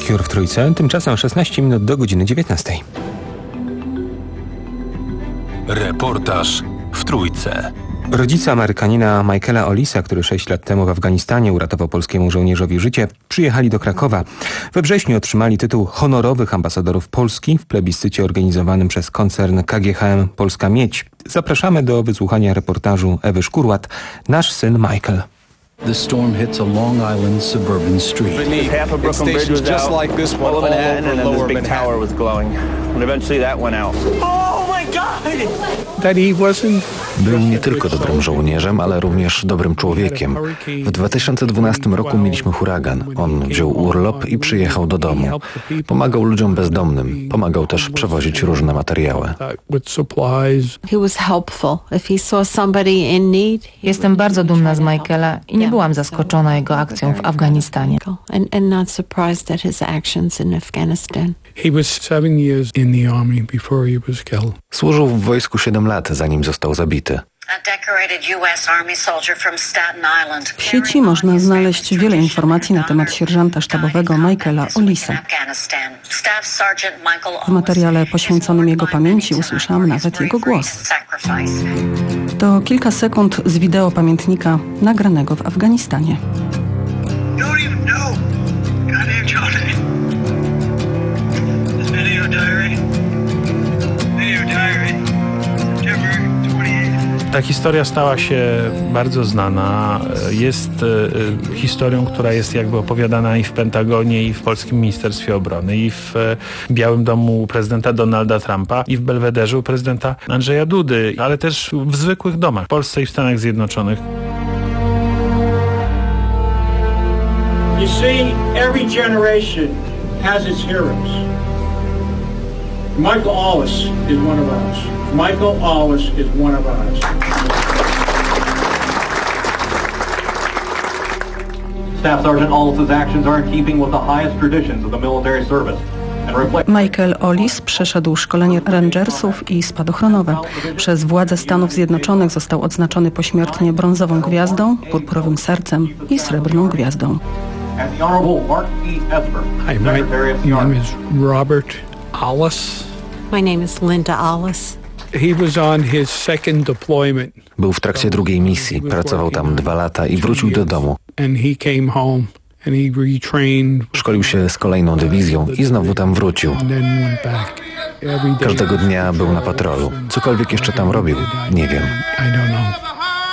Cure w Trójce. Tymczasem szesnaście minut do godziny dziewiętnastej. Reportaż w Trójce. Rodzice Amerykanina Michaela Olisa, który sześć lat temu w Afganistanie uratował polskiemu żołnierzowi życie, przyjechali do Krakowa. We wrześniu otrzymali tytuł honorowych ambasadorów Polski w plebiscycie organizowanym przez koncern K G H M Polska Miedź. Zapraszamy do wysłuchania reportażu Ewy Szkurłat, Nasz syn Michael. The storm hits a Long Island suburban street. Half of Brooklyn Bridge was just out, like this one, all Manhattan, and then this big tower was glowing. And eventually that went out. Oh my God! That he wasn't. Był nie tylko dobrym żołnierzem, ale również dobrym człowiekiem. W dwa tysiące dwunastym roku mieliśmy huragan. On wziął urlop i przyjechał do domu. Pomagał ludziom bezdomnym. Pomagał też przewozić różne materiały. Jestem bardzo dumna z Michaela i nie byłam zaskoczona jego akcją w Afganistanie. Służył w wojsku siedem lat, zanim został zabity. W sieci można znaleźć wiele informacji na temat sierżanta sztabowego Michaela Olisa. W materiale poświęconym jego pamięci usłyszałam nawet jego głos. To kilka sekund z wideo pamiętnika nagranego w Afganistanie. Ta historia stała się bardzo znana. Jest y, historią, która jest jakby opowiadana i w Pentagonie, i w Polskim Ministerstwie Obrony, i w y, Białym Domu u prezydenta Donalda Trumpa, i w Belwederze u prezydenta Andrzeja Dudy, ale też w zwykłych domach w Polsce i w Stanach Zjednoczonych. You see, every generation has its heroes. Michael Ollis is one of ours. Michael Ollis is one of ours. Staff Sergeant Ollis's actions are in keeping with the highest traditions of the military service. Michael Ollis przeszedł szkolenie rangersów i spadochronowe. Przez władze Stanów Zjednoczonych został odznaczony pośmiertnie brązową gwiazdą, purpurowym sercem i srebrną gwiazdą. Hi, my name is Robert Ollis. My name is Linda Ollis. He was on his second deployment. Był w trakcie drugiej misji, pracował tam dwa lata i wrócił do domu. And he came home and he retrained. Szkolił się z kolejną dywizją i znowu tam wrócił. Każdego dnia był na patrolu. Cokolwiek jeszcze tam robił, nie wiem. I don't know.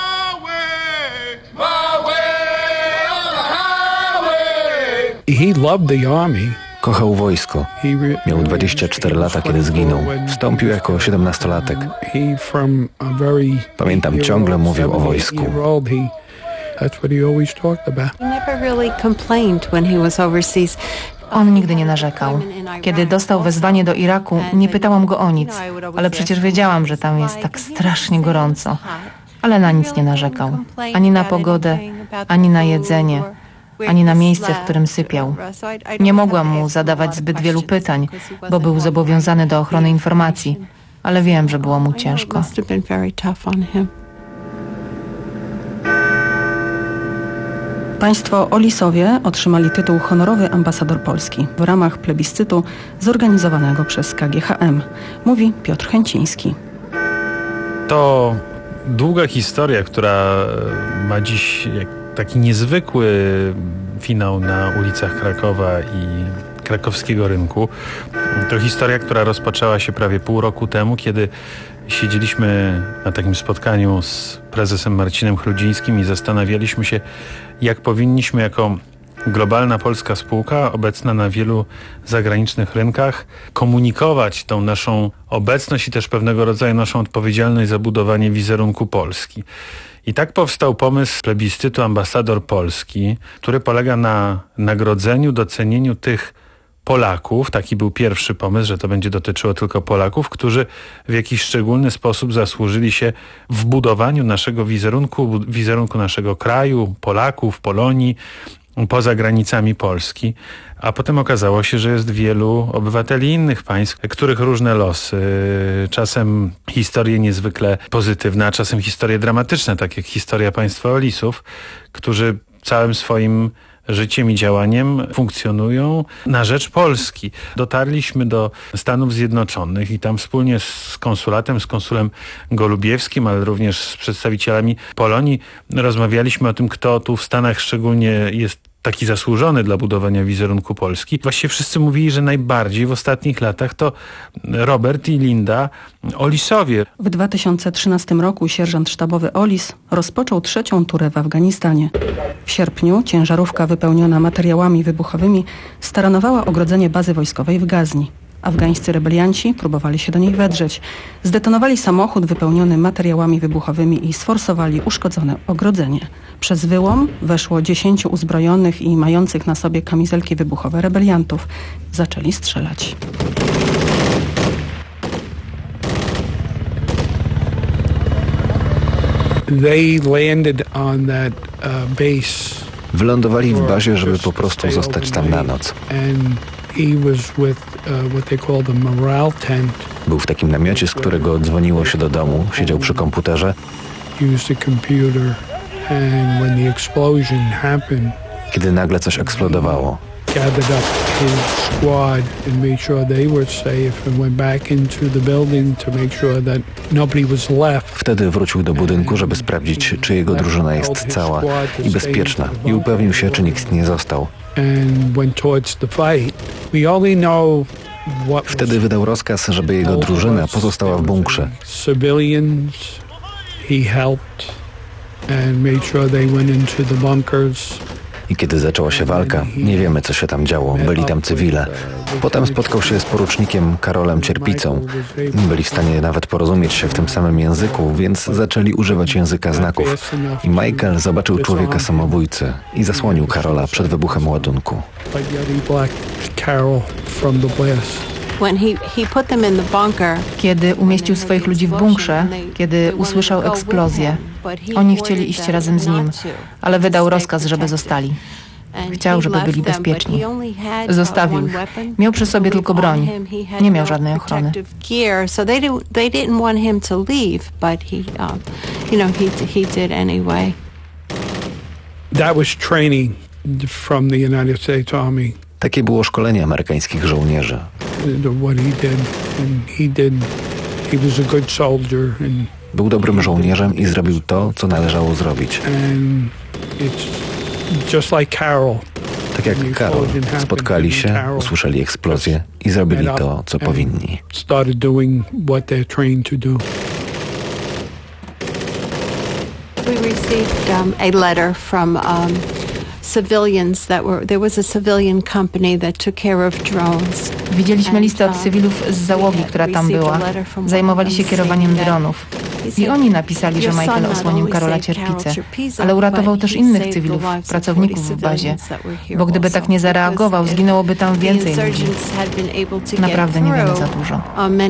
He loved the army. Kochał wojsko. Miał dwadzieścia cztery lata, kiedy zginął. Wstąpił jako siedemnastolatek. Pamiętam, ciągle mówił o wojsku. On nigdy nie narzekał. Kiedy dostał wezwanie do Iraku, nie pytałam go o nic, ale przecież wiedziałam, że tam jest tak strasznie gorąco. Ale na nic nie narzekał. Ani na pogodę, ani na jedzenie, ani na miejsce, w którym sypiał. Nie mogłam mu zadawać zbyt wielu pytań, bo był zobowiązany do ochrony informacji, ale wiem, że było mu ciężko. Państwo Ollisowie otrzymali tytuł honorowy ambasador Polski w ramach plebiscytu zorganizowanego przez K G H M, mówi Piotr Chęciński. To długa historia, która ma dziś taki niezwykły finał na ulicach Krakowa i krakowskiego rynku. To historia, która rozpoczęła się prawie pół roku temu, kiedy siedzieliśmy na takim spotkaniu z prezesem Marcinem Chrudzińskim i zastanawialiśmy się, jak powinniśmy jako globalna polska spółka, obecna na wielu zagranicznych rynkach, komunikować tą naszą obecność i też pewnego rodzaju naszą odpowiedzialność za budowanie wizerunku Polski. I tak powstał pomysł plebiscytu Ambasador Polski, który polega na nagrodzeniu, docenieniu tych Polaków, taki był pierwszy pomysł, że to będzie dotyczyło tylko Polaków, którzy w jakiś szczególny sposób zasłużyli się w budowaniu naszego wizerunku, wizerunku naszego kraju, Polaków, Polonii, poza granicami Polski. A potem okazało się, że jest wielu obywateli innych państw, których różne losy, czasem historie niezwykle pozytywne, a czasem historie dramatyczne, tak jak historia państwa Ollisów, którzy całym swoim życiem i działaniem funkcjonują na rzecz Polski. Dotarliśmy do Stanów Zjednoczonych i tam wspólnie z konsulatem, z konsulem Golubiewskim, ale również z przedstawicielami Polonii rozmawialiśmy o tym, kto tu w Stanach szczególnie jest taki zasłużony dla budowania wizerunku Polski. Właściwie wszyscy mówili, że najbardziej w ostatnich latach to Robert i Linda Ollisowie. W dwa tysiące trzynastym roku sierżant sztabowy Ollis rozpoczął trzecią turę w Afganistanie. W sierpniu ciężarówka wypełniona materiałami wybuchowymi staranowała ogrodzenie bazy wojskowej w Gazni. Afgańscy rebelianci próbowali się do niej wedrzeć. Zdetonowali samochód wypełniony materiałami wybuchowymi i sforsowali uszkodzone ogrodzenie. Przez wyłom weszło dziesięciu uzbrojonych i mających na sobie kamizelki wybuchowe rebeliantów. Zaczęli strzelać. They landed on that uh, base. Wylądowali w bazie, żeby po prostu zostać tam na noc. Był w takim namiocie, z którego dzwoniło się do domu, siedział przy komputerze. Kiedy nagle coś eksplodowało, wtedy wrócił do budynku, żeby sprawdzić, czy jego drużyna jest cała i bezpieczna, i upewnił się, czy nikt nie został. Wtedy wydał rozkaz, żeby jego drużyna pozostała w bunkrze. I kiedy zaczęła się walka, nie wiemy, co się tam działo, byli tam cywile. Potem spotkał się z porucznikiem Karolem Cierpicą. Byli w stanie nawet porozumieć się w tym samym języku, więc zaczęli używać języka znaków. I Michael zobaczył człowieka samobójcy i zasłonił Karola przed wybuchem ładunku. Kiedy umieścił swoich ludzi w bunkrze, kiedy usłyszał eksplozję, oni chcieli iść razem z nim, ale wydał rozkaz, żeby zostali. Chciał, żeby byli bezpieczni. Zostawił ich. Miał przy sobie tylko broń. Nie miał żadnej ochrony. That was training from the United States Army. Takie było szkolenie amerykańskich żołnierzy. Był dobrym żołnierzem i zrobił to, co należało zrobić. Tak jak Karol. Spotkali się, usłyszeli eksplozję i zrobili to, co powinni. We received um, a letter from um, civilians that were, there was a civilian company that took care of drones. Widzieliśmy listę od cywilów z załogi, która tam była. Zajmowali się kierowaniem dronów. I oni napisali, że Michael osłonił Karola Cierpicę, ale uratował też innych cywilów, pracowników w bazie, bo gdyby tak nie zareagował, zginęłoby tam więcej ludzi. Naprawdę niewiele za dużo.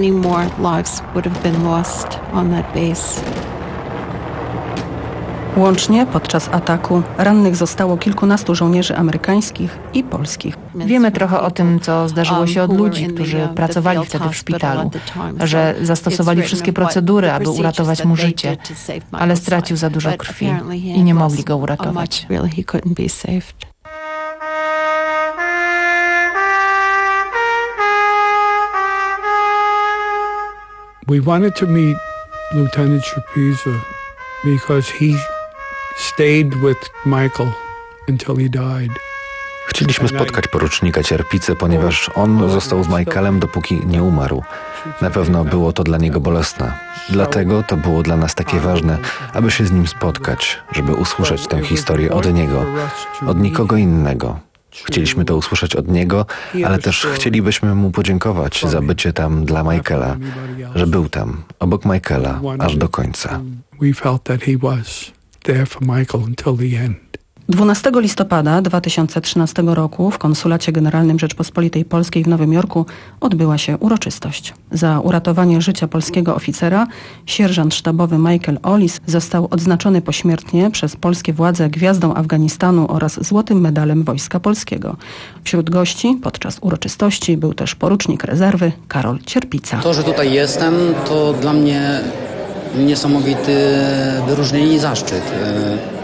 Łącznie podczas ataku rannych zostało kilkunastu żołnierzy amerykańskich i polskich. Wiemy trochę o tym, co zdarzyło się od ludzi, którzy pracowali wtedy w szpitalu, że zastosowali wszystkie procedury, aby uratować mu życie, ale stracił za dużo krwi i nie mogli go uratować. We wanted to meet Lieutenant Cierpica because he stayed with Michael until he died. Chcieliśmy spotkać porucznika Cierpicę, ponieważ on został z Michaelem, dopóki nie umarł. Na pewno było to dla niego bolesne. Dlatego to było dla nas takie ważne, aby się z nim spotkać, żeby usłyszeć tę historię od niego, od nikogo innego. Chcieliśmy to usłyszeć od niego, ale też chcielibyśmy mu podziękować za bycie tam dla Michaela, że był tam, obok Michaela, aż do końca. dwunastego listopada dwa tysiące trzynastego roku w Konsulacie Generalnym Rzeczpospolitej Polskiej w Nowym Jorku odbyła się uroczystość. Za uratowanie życia polskiego oficera sierżant sztabowy Michael Ollis został odznaczony pośmiertnie przez polskie władze Gwiazdą Afganistanu oraz Złotym Medalem Wojska Polskiego. Wśród gości podczas uroczystości był też porucznik rezerwy Karol Cierpica. To, że tutaj jestem, to dla mnie niesamowity wyróżnienie i zaszczyt.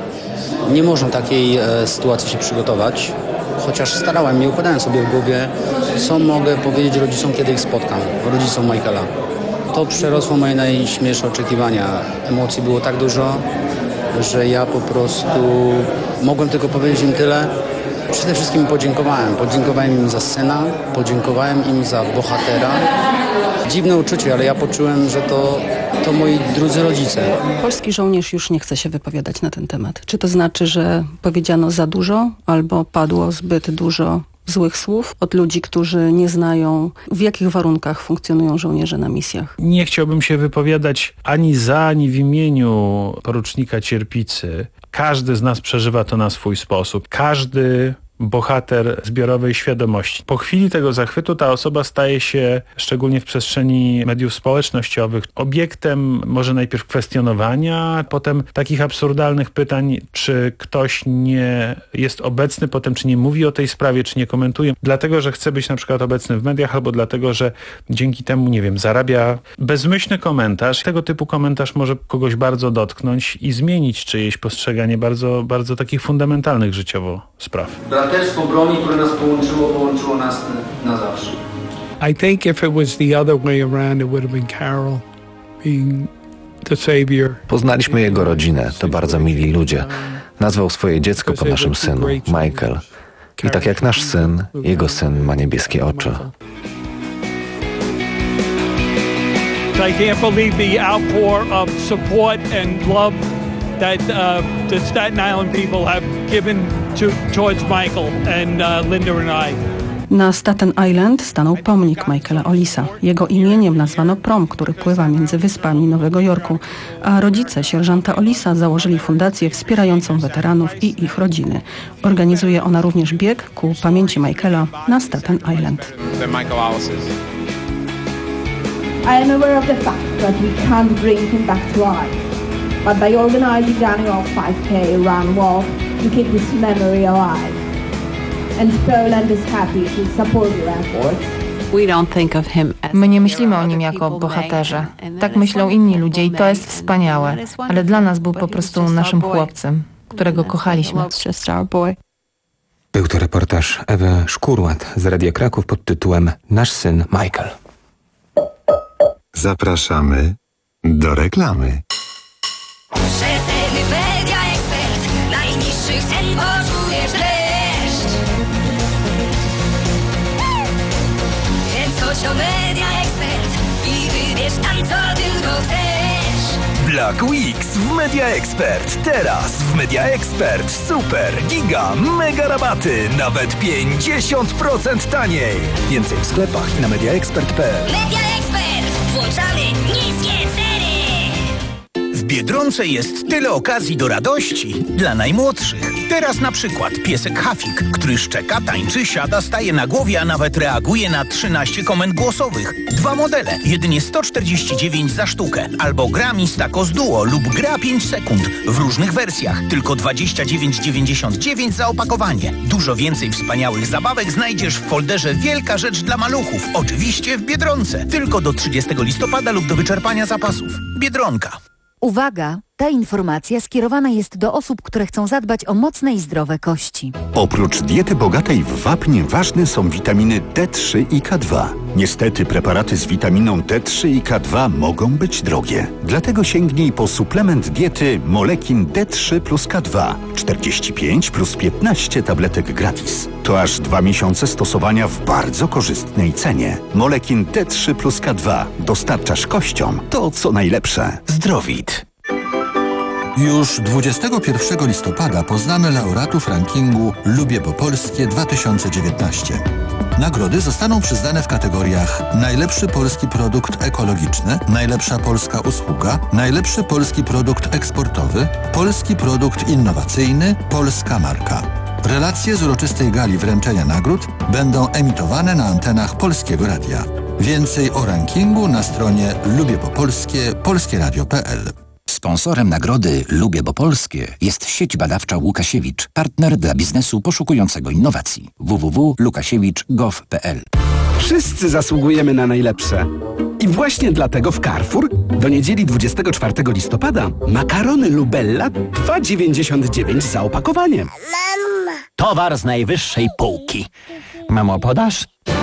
nie można takiej e, sytuacji się przygotować, chociaż starałem, nie układałem sobie w głowie, co mogę powiedzieć rodzicom, kiedy ich spotkam, rodzicom Michaela. To przerosło moje najśmielsze oczekiwania. Emocji było tak dużo, że ja po prostu mogłem tylko powiedzieć im tyle. Przede wszystkim podziękowałem. Podziękowałem im za syna, podziękowałem im za bohatera. Dziwne uczucie, ale ja poczułem, że to, to moi drudzy rodzice. Polski żołnierz już nie chce się wypowiadać na ten temat. Czy to znaczy, że powiedziano za dużo albo padło zbyt dużo złych słów od ludzi, którzy nie znają, w jakich warunkach funkcjonują żołnierze na misjach? Nie chciałbym się wypowiadać ani za, ani w imieniu porucznika Cierpicy. Każdy z nas przeżywa to na swój sposób. Każdy bohater zbiorowej świadomości. Po chwili tego zachwytu ta osoba staje się, szczególnie w przestrzeni mediów społecznościowych, obiektem może najpierw kwestionowania, potem takich absurdalnych pytań, czy ktoś nie jest obecny potem, czy nie mówi o tej sprawie, czy nie komentuje, dlatego, że chce być na przykład obecny w mediach, albo dlatego, że dzięki temu, nie wiem, zarabia bezmyślny komentarz. Tego typu komentarz może kogoś bardzo dotknąć i zmienić czyjeś postrzeganie bardzo, bardzo takich fundamentalnych życiowo spraw. Braterstwo broni, które nas połączyło, połączyło nas na zawsze. I think if it was the other way around, it would have been Carol being the savior. Poznaliśmy jego rodzinę, to bardzo mili ludzie. Nazwał swoje dziecko po naszym synu, Michael. I tak jak nasz syn, jego syn ma niebieskie oczy. I can't believe the outpour of support and love that uh, the Staten Island people have given to towards Michael and uh, Linda and I. Na Staten Island stanął pomnik Michaela Ollisa. Jego imieniem nazwano prom, który pływa między wyspami Nowego Jorku, a rodzice sierżanta Ollisa założyli fundację wspierającą weteranów i ich rodziny. Organizuje ona również bieg ku pamięci Michaela na Staten Island. I am aware of the fact that we can't bring him back to life. But by organizing the annual five K run walk, you keep his memory alive. And Poland is happy to support your efforts. We don't think of him as My nie myślimy o nim jako o bohaterze. Tak myślą inni ludzie i to jest wspaniałe. Ale dla nas był po prostu naszym chłopcem, którego kochaliśmy. Był to reportaż Ewy Szkurłat z Radia Kraków pod tytułem Nasz syn Michael. Zapraszamy do reklamy. Przeceny Media Expert. Najniższych cen poczujesz dreszcz. Więc chodź o Media Expert i wybierz tam, co tylko chcesz. Black Weeks w Media Expert. Teraz w Media Expert super, giga, mega rabaty. Nawet pięćdziesiąt procent taniej. Więcej w sklepach i na mediaexpert kropka p l. Media Expert. Włączamy niskie ceny. W Biedronce jest tyle okazji do radości dla najmłodszych. Teraz na przykład piesek Hafik, który szczeka, tańczy, siada, staje na głowie, a nawet reaguje na trzynaście komend głosowych. Dwa modele, jedynie sto czterdzieści dziewięć za sztukę. Albo gra Mistacos Duo lub gra pięć sekund w różnych wersjach. Tylko dwadzieścia dziewięć dziewięćdziesiąt dziewięć za opakowanie. Dużo więcej wspaniałych zabawek znajdziesz w folderze Wielka Rzecz dla Maluchów. Oczywiście w Biedronce. Tylko do trzydziestego listopada lub do wyczerpania zapasów. Biedronka. Uwaga! Ta informacja skierowana jest do osób, które chcą zadbać o mocne i zdrowe kości. Oprócz diety bogatej w wapń ważne są witaminy D trzy i K dwa. Niestety preparaty z witaminą D trzy i K dwa mogą być drogie. Dlatego sięgnij po suplement diety Molekin D trzy plus K dwa. czterdzieści pięć plus piętnaście tabletek gratis. To aż dwa miesiące stosowania w bardzo korzystnej cenie. Molekin D trzy plus K dwa. Dostarczasz kościom to, co najlepsze. Zdrowit. Już dwudziestego pierwszego listopada poznamy laureatów rankingu Lubię Bo Polskie dwa tysiące dziewiętnaście. Nagrody zostaną przyznane w kategoriach najlepszy polski produkt ekologiczny, najlepsza polska usługa, najlepszy polski produkt eksportowy, polski produkt innowacyjny, polska marka. Relacje z uroczystej gali wręczenia nagród będą emitowane na antenach Polskiego Radia. Więcej o rankingu na stronie lubię bo polskie polskie radio kropka p l. Sponsorem nagrody Lubię Bo Polskie jest sieć badawcza Łukasiewicz, partner dla biznesu poszukującego innowacji. w w w kropka łukasiewicz kropka gov kropka p l. Wszyscy zasługujemy na najlepsze. I I właśnie dlatego w Carrefour do niedzieli dwudziestego czwartego listopada makarony Lubella dwa dziewięćdziesiąt dziewięć za opakowanie. Mama. Towar z najwyższej półki. Mamo, podasz?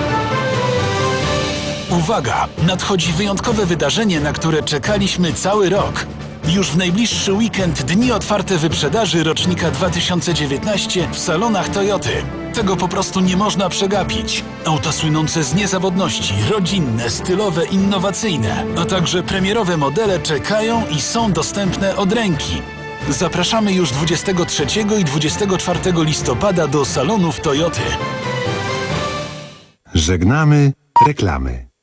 Uwaga! Nadchodzi wyjątkowe wydarzenie, na które czekaliśmy cały rok. Już w najbliższy weekend dni otwarte wyprzedaży rocznika dwa tysiące dziewiętnaście w salonach Toyoty. Tego po prostu nie można przegapić. Auta słynące z niezawodności, rodzinne, stylowe, innowacyjne, a także premierowe modele czekają i są dostępne od ręki. Zapraszamy już dwudziestego trzeciego i dwudziestego czwartego listopada do salonów Toyoty. Żegnamy reklamy.